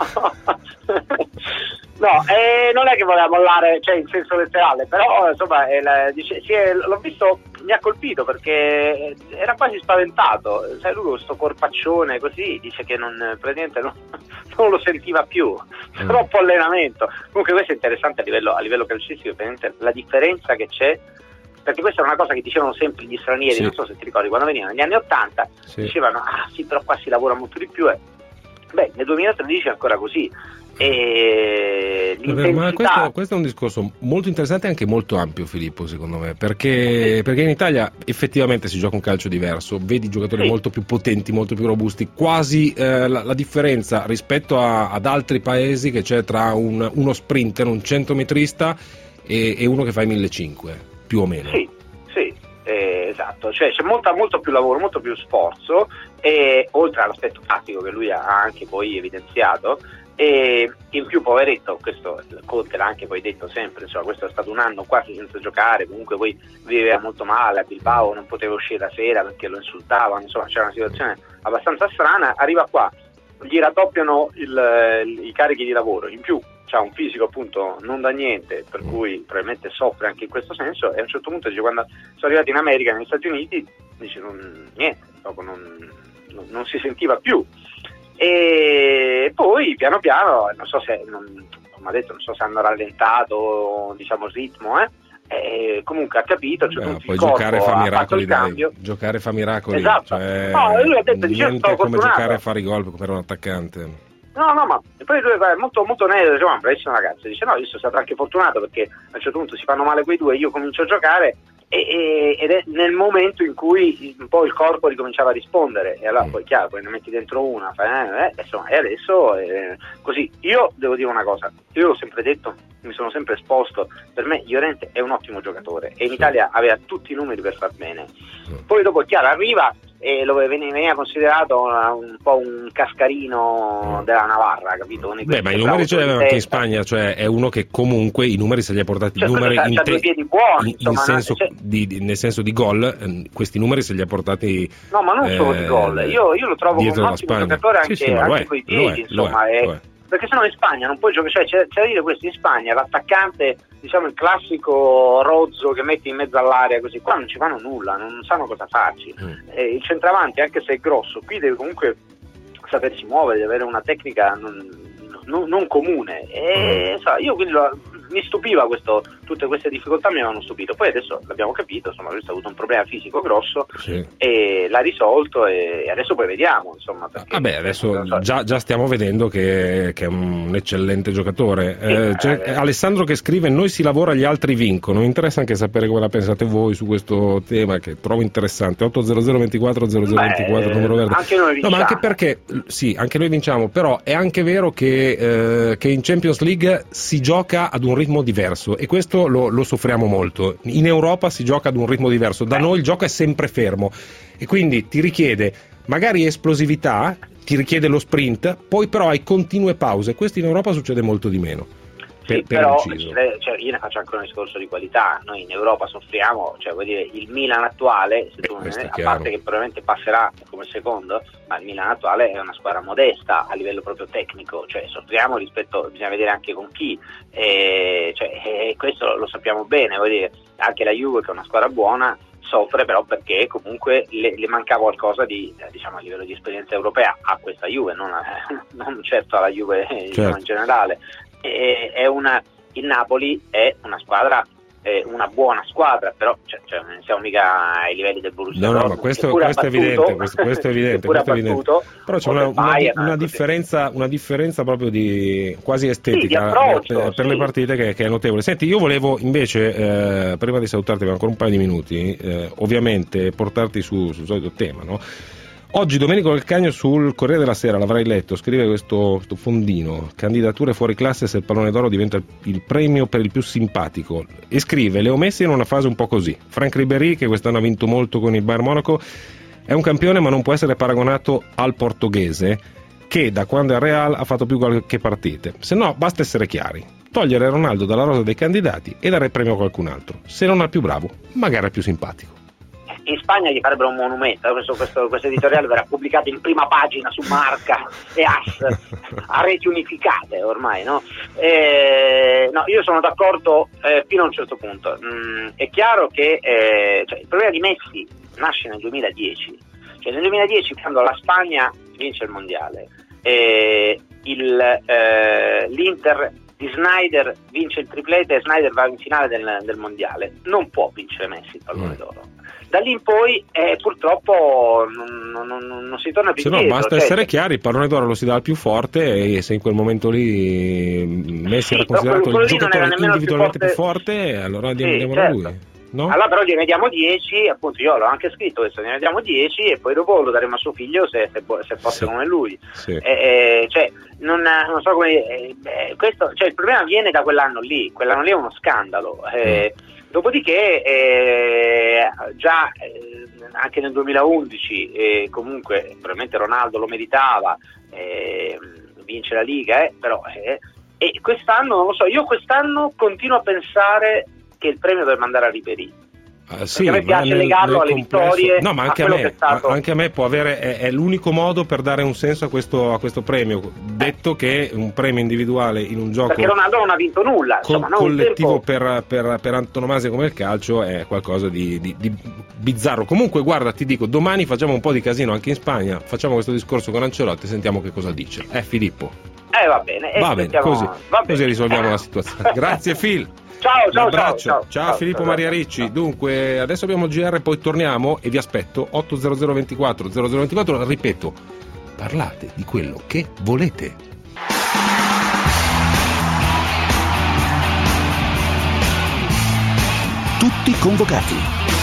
Speaker 10: No, eh, non è che voleva mollare, cioè in senso letterale, però insomma è la, dice, sì, l'ho visto, mi ha colpito perché era quasi spaventato, sai, lui con sto corpaccione così dice che non, praticamente non, non lo sentiva più, mm. troppo allenamento. Comunque questo è interessante a livello, a livello calcistico, la differenza che c'è, perché questa è una cosa che dicevano sempre gli stranieri, sì. Non so se ti ricordi, quando venivano negli anni ottanta, sì. Dicevano, ah sì, però qua si lavora molto di più, eh. Beh, nel duemilatredici è ancora così, E
Speaker 5: ma questo, questo è un discorso molto interessante e anche molto ampio, Filippo, secondo me, perché, perché in Italia effettivamente si gioca un calcio diverso, vedi giocatori sì. molto più potenti, molto più robusti, quasi eh, la, la differenza rispetto a, ad altri paesi che c'è tra un, uno sprinter, un centometrista e, e uno che fa i millecinquecento, più o meno.
Speaker 10: Sì, sì, eh, esatto, cioè c'è molta, molto più lavoro, molto più sforzo, e oltre all'aspetto tattico che lui ha anche poi evidenziato, e in più poveretto, questo Conte l'ha anche poi detto sempre, insomma, questo è stato un anno quasi senza giocare, comunque poi viveva molto male a Bilbao, non poteva uscire la sera perché lo insultavano, insomma c'era una situazione abbastanza strana, arriva qua, gli raddoppiano il, il, i carichi di lavoro, in più c'ha un fisico appunto non da niente, per cui probabilmente soffre anche in questo senso, e a un certo punto dice, quando sono arrivati in America, negli Stati Uniti, dice non, niente, proprio non, non, non si sentiva più. E poi piano piano, non so se non, non, detto, non so se hanno rallentato, diciamo, il ritmo, eh? E comunque ha capito, cioè,
Speaker 5: Beh, poi giocare fa miracoli, dai. Giocare fa miracoli,
Speaker 10: esatto.
Speaker 5: Cioè,
Speaker 10: no, lui ha detto, dice,
Speaker 5: niente come giocare a fare i gol per un attaccante.
Speaker 10: No, no, ma poi lui è molto, molto onesto, dice, ma bravissimo ragazzo, dice no, io sono stato anche fortunato perché a un certo punto si fanno male quei due, io comincio a giocare e, e, ed è nel momento in cui un po' il corpo ricominciava a rispondere, e allora poi chiaro, poi ne metti dentro una, fai, eh, eh, insomma, e adesso eh, così. Io devo dire una cosa, io l'ho sempre detto, mi sono sempre esposto, per me Llorente è un ottimo giocatore e in Italia aveva tutti i numeri per far bene, poi dopo chiaro arriva e lo veniva considerato un po' un cascarino della Navarra, capito?
Speaker 5: Beh, ma i numeri ce li aveva anche in Spagna, cioè è uno che comunque i numeri se li ha portati,
Speaker 10: cioè,
Speaker 5: numeri
Speaker 10: c'ha,
Speaker 5: in
Speaker 10: c'ha
Speaker 5: te-
Speaker 10: due piedi buoni,
Speaker 5: in,
Speaker 10: insomma,
Speaker 5: in senso
Speaker 10: cioè,
Speaker 5: di, di, nel senso di gol, eh, questi numeri se li ha portati.
Speaker 10: No, ma non solo eh, di gol, io, io lo trovo un ottimo
Speaker 5: Spagna.
Speaker 10: giocatore anche,
Speaker 5: sì, sì,
Speaker 10: anche con i piedi, è, insomma, è, è. Perché sennò in Spagna non puoi giocare, cioè c'è, c'è da dire questo, in Spagna l'attaccante, diciamo il classico rozzo che metti in mezzo all'area così, qua non ci fanno nulla, non sanno cosa farci, mm. eh, il centravanti anche se è grosso, qui deve comunque sapersi muovere, deve avere una tecnica non, non, non comune, e mm. so, io quindi lo, mi stupiva questo, tutte queste difficoltà mi avevano stupito, poi adesso l'abbiamo capito, insomma lui ha avuto un problema fisico grosso
Speaker 5: sì.
Speaker 10: e l'ha risolto e adesso poi vediamo, insomma. Perché,
Speaker 5: Vabbè, adesso so. già, già stiamo vedendo che, che è un eccellente giocatore. Sì, eh, c'è eh, Alessandro che scrive: noi si lavora, gli altri vincono. Mi interessa anche sapere come la pensate voi su questo tema che trovo interessante. otto zero zero ventiquattro zero zero ventiquattro
Speaker 10: Beh,
Speaker 5: numero verde.
Speaker 10: Anche noi vinciamo.
Speaker 5: No, ma anche perché sì, anche noi vinciamo, però è anche vero che, eh, che in Champions League si gioca ad un ritmo diverso e questo lo, lo soffriamo molto. In Europa si gioca ad un ritmo diverso, da noi il gioco è sempre fermo e quindi ti richiede magari esplosività, ti richiede lo sprint, poi però hai continue pause. Questo in Europa succede molto di meno. Per,
Speaker 10: sì,
Speaker 5: per
Speaker 10: però cioè, io ne faccio anche un discorso di qualità. Noi in Europa soffriamo, cioè vuol dire il Milan attuale, se tu,
Speaker 5: eh,
Speaker 10: a parte che probabilmente passerà come secondo, ma il Milan attuale è una squadra modesta a livello proprio tecnico, cioè soffriamo rispetto, bisogna vedere anche con chi, e, cioè, e questo lo sappiamo bene, vuol dire anche la Juve che è una squadra buona soffre però perché comunque le, le manca qualcosa di, diciamo, a livello di esperienza europea a questa Juve, non, a, non certo alla Juve certo. Diciamo, in generale. E, è una, il Napoli è una squadra, è una buona squadra, però cioè, cioè, non siamo mica ai livelli del Borussia.
Speaker 5: No, no, ma questo, questo è evidente, questo, questo è evidente, questo è evidente. Però c'è una, una, una, differenza, una differenza proprio di quasi estetica
Speaker 10: sì, di approccio,
Speaker 5: per, per
Speaker 10: sì.
Speaker 5: le partite che, che è notevole. Senti, io volevo invece, eh, prima di salutarti, ancora un paio di minuti, eh, ovviamente portarti su, sul solito tema, no? Oggi Domenico Del Cagno sul Corriere della Sera, l'avrai letto, scrive questo, questo fondino: candidature fuori classe se il pallone d'oro diventa il, il premio per il più simpatico, e scrive: Leo Messi in una fase un po' così, Franck Ribéry che quest'anno ha vinto molto con il Bayern Monaco è un campione ma non può essere paragonato al portoghese che da quando è al Real ha fatto più gol che partite, se no basta essere chiari, togliere Ronaldo dalla rosa dei candidati e dare il premio a qualcun altro, se non al più bravo magari al più simpatico.
Speaker 10: In Spagna gli farebbero un monumento, questo, questo, questo editoriale verrà pubblicato in prima pagina su Marca e As a reti unificate ormai, no? Eh, no, io sono d'accordo eh, fino a un certo punto. Mm, è chiaro che eh, cioè, il problema di Messi nasce nel duemiladieci, cioè nel duemiladieci quando la Spagna vince il mondiale, eh, il, eh, l'Inter di Snyder vince il triplete e Snyder va in finale del, del mondiale, non può vincere Messi il pallone d'oro. da lì in poi eh, purtroppo non, non, non, non si torna più
Speaker 5: se no,
Speaker 10: indietro.
Speaker 5: basta
Speaker 10: cioè,
Speaker 5: essere chiari, il pallone d'oro lo si dà al più forte, e se in quel momento lì Messi
Speaker 10: sì,
Speaker 5: era considerato il giocatore individualmente più forte,
Speaker 10: più forte
Speaker 5: allora diamo
Speaker 10: sì,
Speaker 5: a
Speaker 10: certo.
Speaker 5: lui. No?
Speaker 10: Allora però gliene diamo dieci, appunto io l'ho anche scritto questo, gliene diamo dieci e poi dopo lo daremo a suo figlio se, se, se forte sì. come lui.
Speaker 5: Sì.
Speaker 10: Eh, eh, cioè, non, non so come eh, questo, cioè il problema viene da quell'anno lì, quell'anno lì è uno scandalo. Eh, mm. Dopodiché eh, già eh, anche nel duemilaundici eh, comunque probabilmente Ronaldo lo meritava, eh, vince la Liga, eh, però eh, e quest'anno non lo so, io quest'anno continuo a pensare che il premio deve mandare a Ribéry.
Speaker 5: Uh, sì,
Speaker 10: a me piace
Speaker 5: nel,
Speaker 10: legarlo
Speaker 5: nel
Speaker 10: alle
Speaker 5: complesso...
Speaker 10: vittorie,
Speaker 5: no, ma anche a,
Speaker 10: a
Speaker 5: me,
Speaker 10: stato...
Speaker 5: anche a me può avere, è, è l'unico modo per dare un senso a questo, a questo premio, detto che un premio individuale in un gioco
Speaker 10: perché Ronaldo non ha vinto nulla, insomma,
Speaker 5: co- collettivo
Speaker 10: tempo...
Speaker 5: per, per, per antonomasia come il calcio è qualcosa di, di, di bizzarro. Comunque guarda, ti dico, domani facciamo un po' di casino anche in Spagna, facciamo questo discorso con Ancelotti e sentiamo che cosa dice. Eh Filippo?
Speaker 10: Eh va bene, eh,
Speaker 5: va bene,
Speaker 10: sentiamo...
Speaker 5: così,
Speaker 10: va bene.
Speaker 5: così risolviamo la situazione. Grazie Phil.
Speaker 10: Ciao, ciao,
Speaker 5: ciao,
Speaker 10: ciao,
Speaker 5: ciao, ciao Filippo ciao, Maria Ricci. Ciao. Dunque, adesso abbiamo il G R, poi torniamo e vi aspetto otto zero zero ventiquattro zero zero ventiquattro. Ripeto, parlate di quello che volete.
Speaker 2: Tutti convocati.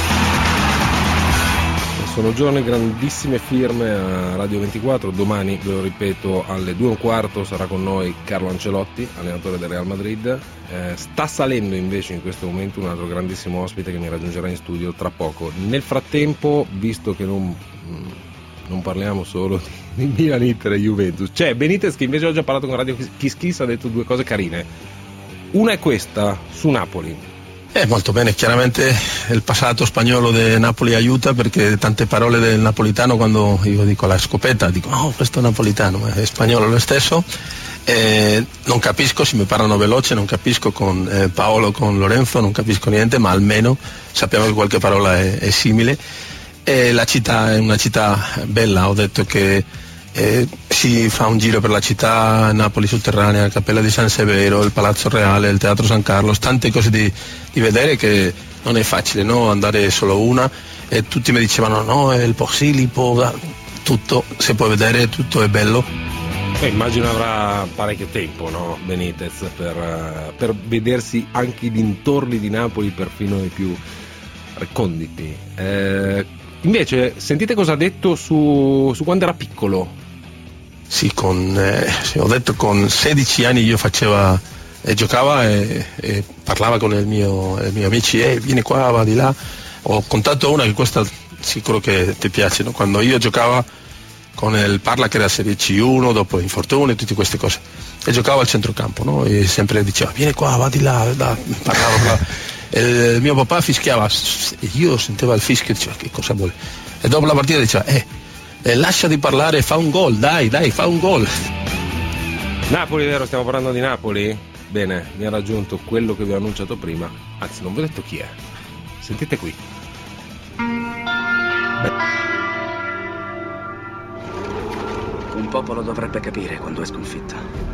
Speaker 5: Sono giorni, grandissime firme a Radio ventiquattro. Domani, ve lo ripeto, alle due e un quarto sarà con noi Carlo Ancelotti, allenatore del Real Madrid. Eh, sta salendo invece in questo momento un altro grandissimo ospite che mi raggiungerà in studio tra poco. Nel frattempo, visto che non, non parliamo solo di Milan, Inter e Juventus, c'è Benitez che invece oggi ha parlato con Radio Kiss Kiss, ha detto due cose carine. Una è questa, su Napoli.
Speaker 11: Eh, molto bene, chiaramente il passato spagnolo del Napoli aiuta, perché tante parole del napolitano, quando io dico la scopetta, dico no, questo è napolitano, è spagnolo lo stesso. Eh, non capisco, se mi parlano veloce non capisco, con eh, Paolo, con Lorenzo non capisco niente, ma almeno sappiamo che qualche parola è, è simile. E la città è una città bella, ho detto che Eh, si fa un giro per la città, Napoli sotterranea, la Cappella di San Severo, il Palazzo Reale, il Teatro San Carlo, tante cose di, di vedere, che non è facile, no? Andare solo una, e tutti mi dicevano no, è il Posilipo, tutto si può vedere, tutto è bello.
Speaker 5: Eh, immagino avrà parecchio tempo, no, Benitez, per, per vedersi anche i dintorni di Napoli, perfino i più reconditi. Eh, invece sentite cosa ha detto su, su quando era piccolo.
Speaker 11: Sì, con, eh, ho detto con sedici anni io faceva e giocava e, e parlava con il mio, i miei amici, eh, vieni qua, va di là. Ho contato una che questa sicuro che ti piace, no? Quando io giocava con il Parla, che era Serie C uno, dopo infortuni e tutte queste cose, e giocavo al centrocampo, no? E sempre diceva vieni qua, va di là, là. Parlava e il mio papà fischiava e io sentivo il fischio e diceva che cosa vuole, e dopo la partita diceva eh Eh, lascia di parlare, fa un gol, dai, dai, fa un gol.
Speaker 5: Napoli, vero? Stiamo parlando di Napoli? Bene, mi ha raggiunto quello che vi ho annunciato prima, anzi non vi ho detto chi è. Sentite qui. Beh.
Speaker 12: Un popolo dovrebbe capire quando è sconfitta.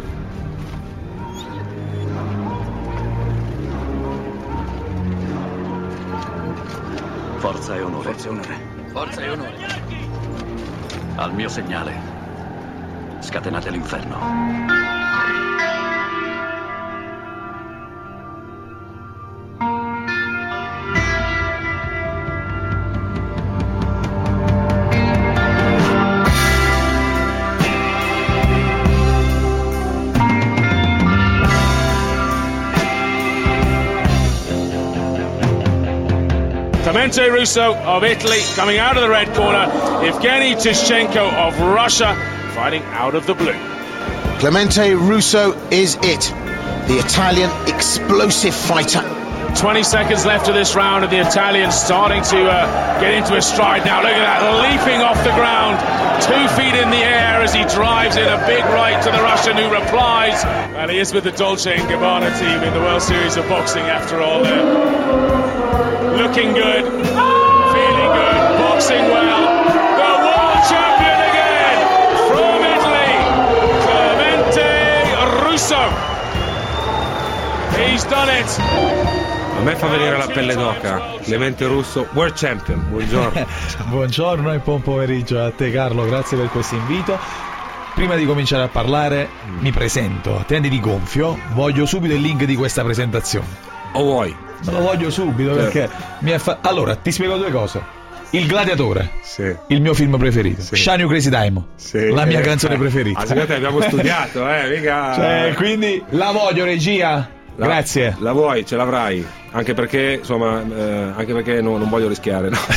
Speaker 12: Forza e onore. Forza e onore. Forza e onore. Al mio segnale, scatenate l'inferno.
Speaker 13: Clemente Russo of Italy coming out of the red corner. Evgeny Tishchenko of Russia fighting out of the blue.
Speaker 14: Clemente Russo is it, the Italian explosive fighter.
Speaker 13: twenty seconds left of this round, and the Italian starting to uh, get into a stride now. Look at that, leaping off the ground, two feet in the air as he drives in a big right to the Russian, who replies. And he is with the Dolce and Gabbana team in the World Series of Boxing after all there. Looking good, feeling good, boxing well. The world champion again from Italy, Clemente Russo. He's done it.
Speaker 5: A me fa venire la pelle d'oca. Clemente Russo, World Champion, buongiorno.
Speaker 15: Buongiorno e buon pomeriggio a te Carlo, grazie per questo invito. Prima di cominciare a parlare mm. mi presento, attendi di gonfio, voglio subito il link di questa presentazione.
Speaker 5: O vuoi?
Speaker 15: Me lo voglio subito certo. Perché mi ha fa... Allora, ti spiego due cose. Il Gladiatore, sì. Il mio film preferito, sì. Shine You Crazy Time, sì. La mia eh, canzone eh. preferita.
Speaker 5: Ah, scusate, abbiamo studiato, eh, mica...
Speaker 15: Cioè, quindi la voglio, regia.
Speaker 5: La,
Speaker 15: Grazie.
Speaker 5: La vuoi, ce l'avrai. Anche perché, insomma, eh, anche perché no, non voglio rischiare. No?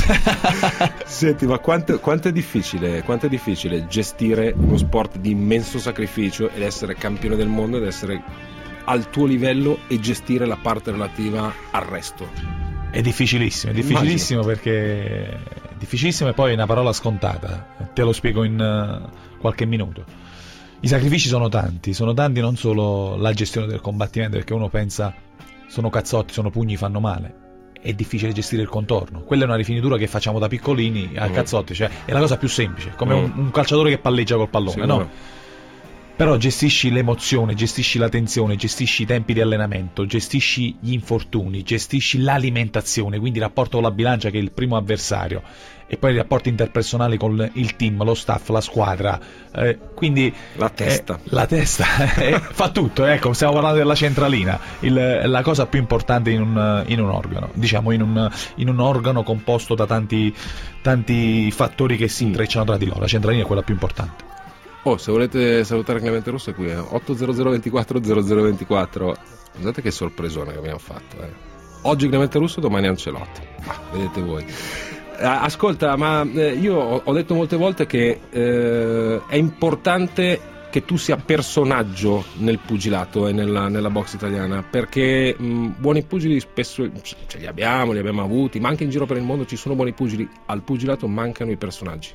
Speaker 5: Senti, ma quanto, quanto è difficile, quanto è difficile gestire uno sport di immenso sacrificio ed essere campione del mondo ed essere al tuo livello e gestire la parte relativa al resto?
Speaker 15: È difficilissimo, è difficilissimo Immagino. Perché è difficilissimo e poi è una parola scontata. Te lo spiego in uh, qualche minuto. I sacrifici sono tanti, sono tanti non solo la gestione del combattimento, perché uno pensa sono cazzotti, sono pugni, fanno male. È difficile gestire il contorno. Quella è una rifinitura che facciamo da piccolini a mm. cazzotti, cioè è la cosa più semplice, come mm. un, un calciatore che palleggia col pallone, no? no? Però gestisci l'emozione, gestisci la tensione, gestisci i tempi di allenamento, gestisci gli infortuni, gestisci l'alimentazione, quindi il rapporto con la bilancia che è il primo avversario, e poi i rapporti interpersonali con il team, lo staff, la squadra, eh, quindi
Speaker 5: la testa,
Speaker 15: eh, la testa eh, fa tutto, ecco, stiamo parlando della centralina, il, la cosa più importante in un, in un organo, diciamo in un, in un organo composto da tanti, tanti fattori che si intrecciano tra di loro, la centralina è quella più importante.
Speaker 5: Oh, se volete salutare Clemente Russo è qui, eh. otto zero zero ventiquattro zero zero ventiquattro. Guardate che sorpresone che abbiamo fatto, eh. Oggi Clemente Russo, domani Ancelotti. Ah, vedete voi. Ascolta, ma eh, io ho, ho detto molte volte che eh, è importante che tu sia personaggio nel pugilato e nella, nella box italiana, perché mh, buoni pugili spesso ce li abbiamo, li abbiamo avuti, ma anche in giro per il mondo ci sono buoni pugili. Al pugilato mancano i personaggi.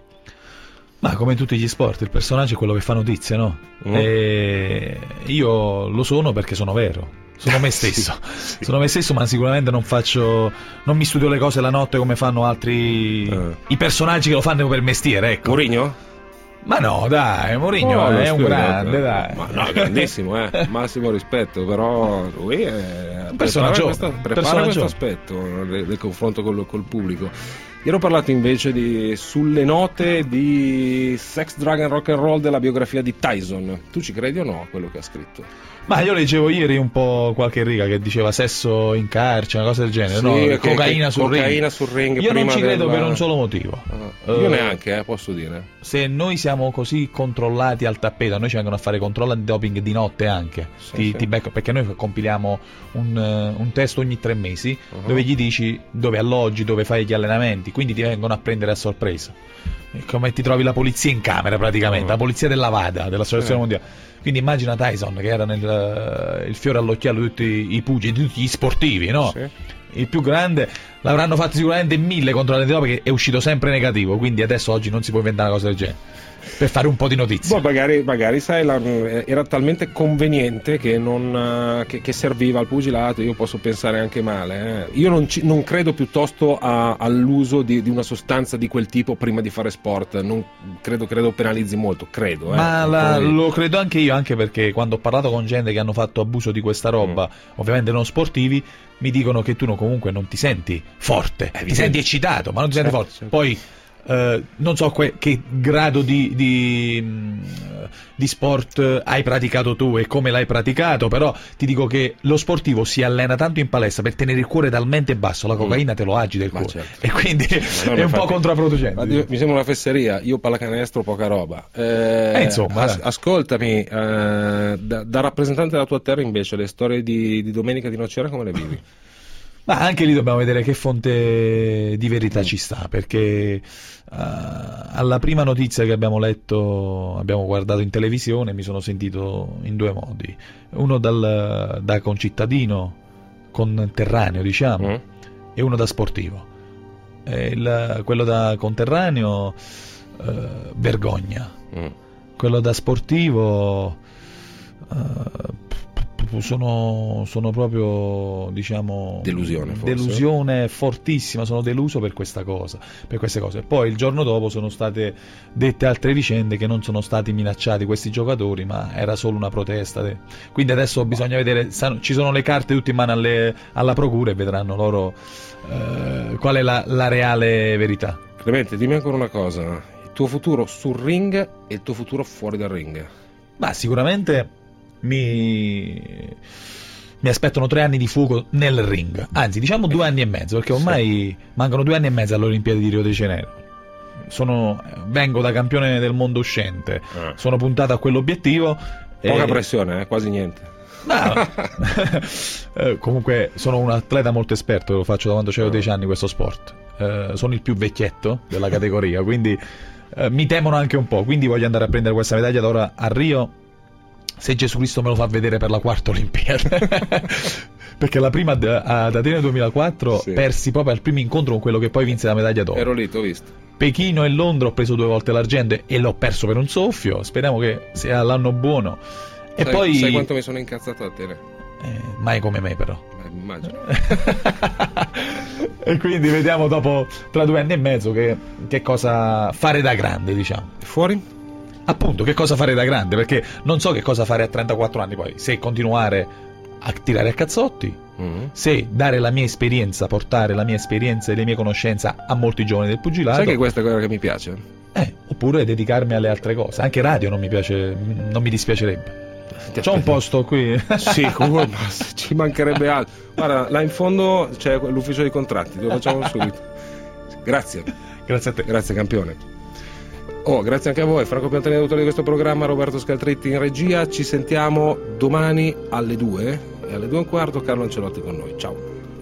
Speaker 15: Ma come in tutti gli sport, il personaggio è quello che fa notizia, no? Mm. E io lo sono perché sono vero. Sono me stesso, sì, sì. sono me stesso, ma sicuramente non faccio, non mi studio le cose la notte come fanno altri, uh. i personaggi che lo fanno per mestiere, ecco.
Speaker 5: Mourinho?
Speaker 15: Ma no, dai, Mourinho oh, è un grande, dai.
Speaker 5: Ma no, grandissimo, eh. Massimo rispetto, però lui è
Speaker 15: un personaggio,
Speaker 5: prepara, questa, prepara questo aspetto del, del confronto col, col pubblico. Ieri ho parlato invece di sulle note di Sex, Drug and Rock and Roll della biografia di Tyson. Tu ci credi o no a quello che ha scritto?
Speaker 15: Ma io leggevo ieri un po' qualche riga che diceva sesso in carcere, una cosa del genere, sì, no?
Speaker 5: Che,
Speaker 15: cocaina,
Speaker 5: che,
Speaker 15: sul,
Speaker 5: cocaina
Speaker 15: ring.
Speaker 5: sul ring.
Speaker 15: Io non ci credo
Speaker 5: della...
Speaker 15: per un solo motivo.
Speaker 5: Uh, io uh, neanche, eh, posso dire.
Speaker 15: Se noi siamo così controllati al tappeto, a noi ci vengono a fare controlli antidoping di notte anche, sì, ti, sì. Ti becco, perché noi compiliamo un, uh, un test ogni tre mesi uh-huh. dove gli dici dove alloggi, dove fai gli allenamenti, quindi ti vengono a prendere a sorpresa. È come ti trovi la polizia in camera praticamente, uh-huh. la polizia della VADA, dell'Associazione uh-huh. Mondiale. Quindi immagina Tyson che era nel, uh, il fiore all'occhiello di tutti i pugili, di tutti gli sportivi, no? Sì. Il più grande, l'avranno fatto sicuramente mille contro l'antidoping, perché è uscito sempre negativo, quindi adesso oggi non si può inventare una cosa del genere per fare un po' di notizie.
Speaker 5: Boh, magari, magari sai, la, era talmente conveniente che, non, che, che serviva al pugilato. Io posso pensare anche male, eh. Io non, ci, non credo piuttosto a, all'uso di, di una sostanza di quel tipo prima di fare sport. Non credo, credo penalizzi molto, credo. Eh.
Speaker 15: Ma la, lo credo anche io, anche perché quando ho parlato con gente che hanno fatto abuso di questa roba, mm. ovviamente non sportivi, mi dicono che tu no, comunque non ti senti forte, eh, ti senti eccitato, ma non ti certo, senti forte. Certo. Poi Uh, non so que- che grado di, di, di sport hai praticato tu e come l'hai praticato, però ti dico che lo sportivo si allena tanto in palestra per tenere il cuore talmente basso, la cocaina mm. te lo agita il cuore, certo. E quindi è un po' controproducente.
Speaker 5: Io, mi sembra una fesseria, io pallacanestro poca roba, eh,
Speaker 15: eh, insomma,
Speaker 5: as- ascoltami, eh, da, da rappresentante della tua terra invece le storie di, di Domenica di Nocera come le vivi?
Speaker 15: Ma anche lì dobbiamo vedere che fonte di verità ci sta, perché uh, alla prima notizia che abbiamo letto, abbiamo guardato in televisione, mi sono sentito in due modi. Uno dal, da concittadino conterraneo, diciamo, mm. e uno da sportivo. E il, quello da conterraneo, uh, vergogna. Mm. Quello da sportivo... Uh, sono, sono proprio, diciamo,
Speaker 5: delusione, forse.
Speaker 15: delusione fortissima, sono deluso per questa cosa, per queste cose. Poi il giorno dopo sono state dette altre vicende, che non sono stati minacciati questi giocatori, ma era solo una protesta. Quindi adesso bisogna vedere, ci sono le carte tutte in mano alle, alla procura e vedranno loro eh, qual è la, la reale verità.
Speaker 5: Clemente, dimmi ancora una cosa, il tuo futuro sul ring e il tuo futuro fuori dal ring.
Speaker 15: Ma sicuramente Mi... mi aspettano tre anni di fuoco nel ring, anzi diciamo due anni e mezzo, perché ormai mancano due anni e mezzo alle Olimpiadi di Rio de Janeiro. Sono... vengo da campione del mondo uscente, eh. sono puntato a quell'obiettivo.
Speaker 5: Poca
Speaker 15: e...
Speaker 5: pressione, eh? Quasi niente.
Speaker 15: No. eh, comunque sono un atleta molto esperto, lo faccio da quando avevo dieci anni questo sport, eh, sono il più vecchietto della categoria, quindi eh, mi temono anche un po', quindi voglio andare a prendere questa medaglia d'oro a Rio, se Gesù Cristo me lo fa vedere per la quarta Olimpiade. Perché la prima ad, ad Atene duemilaquattro sì. persi proprio al primo incontro con quello che poi vinse la medaglia d'oro.
Speaker 5: Ero lì, t'ho visto.
Speaker 15: Pechino e Londra ho preso due volte l'argento e l'ho perso per un soffio, speriamo che sia l'anno buono. E
Speaker 5: sai,
Speaker 15: poi
Speaker 5: sai quanto mi sono incazzato a Atene?
Speaker 15: Eh, mai come me però.
Speaker 5: Eh, immagino.
Speaker 15: E quindi vediamo dopo, tra due anni e mezzo, che, che cosa fare da grande, diciamo.
Speaker 5: E fuori?
Speaker 15: Appunto, che cosa fare da grande, perché non so che cosa fare a trentaquattro anni poi, se continuare a tirare a cazzotti, mm-hmm. se dare la mia esperienza, portare la mia esperienza e le mie conoscenze a molti giovani del pugilato.
Speaker 5: Sai che questa è quella che mi piace?
Speaker 15: Eh, oppure dedicarmi alle altre cose, anche radio non mi piace, non mi dispiacerebbe. C'ho un posto qui.
Speaker 5: Sì, comunque ci mancherebbe altro. Guarda, là in fondo c'è l'ufficio dei contratti, lo facciamo subito. Grazie.
Speaker 15: Grazie a te.
Speaker 5: Grazie campione. Oh, grazie anche a voi, Franco Piantani, autore di questo programma, Roberto Scaltritti in regia. Ci sentiamo domani alle due e alle due e un quarto Carlo Ancelotti con noi. Ciao.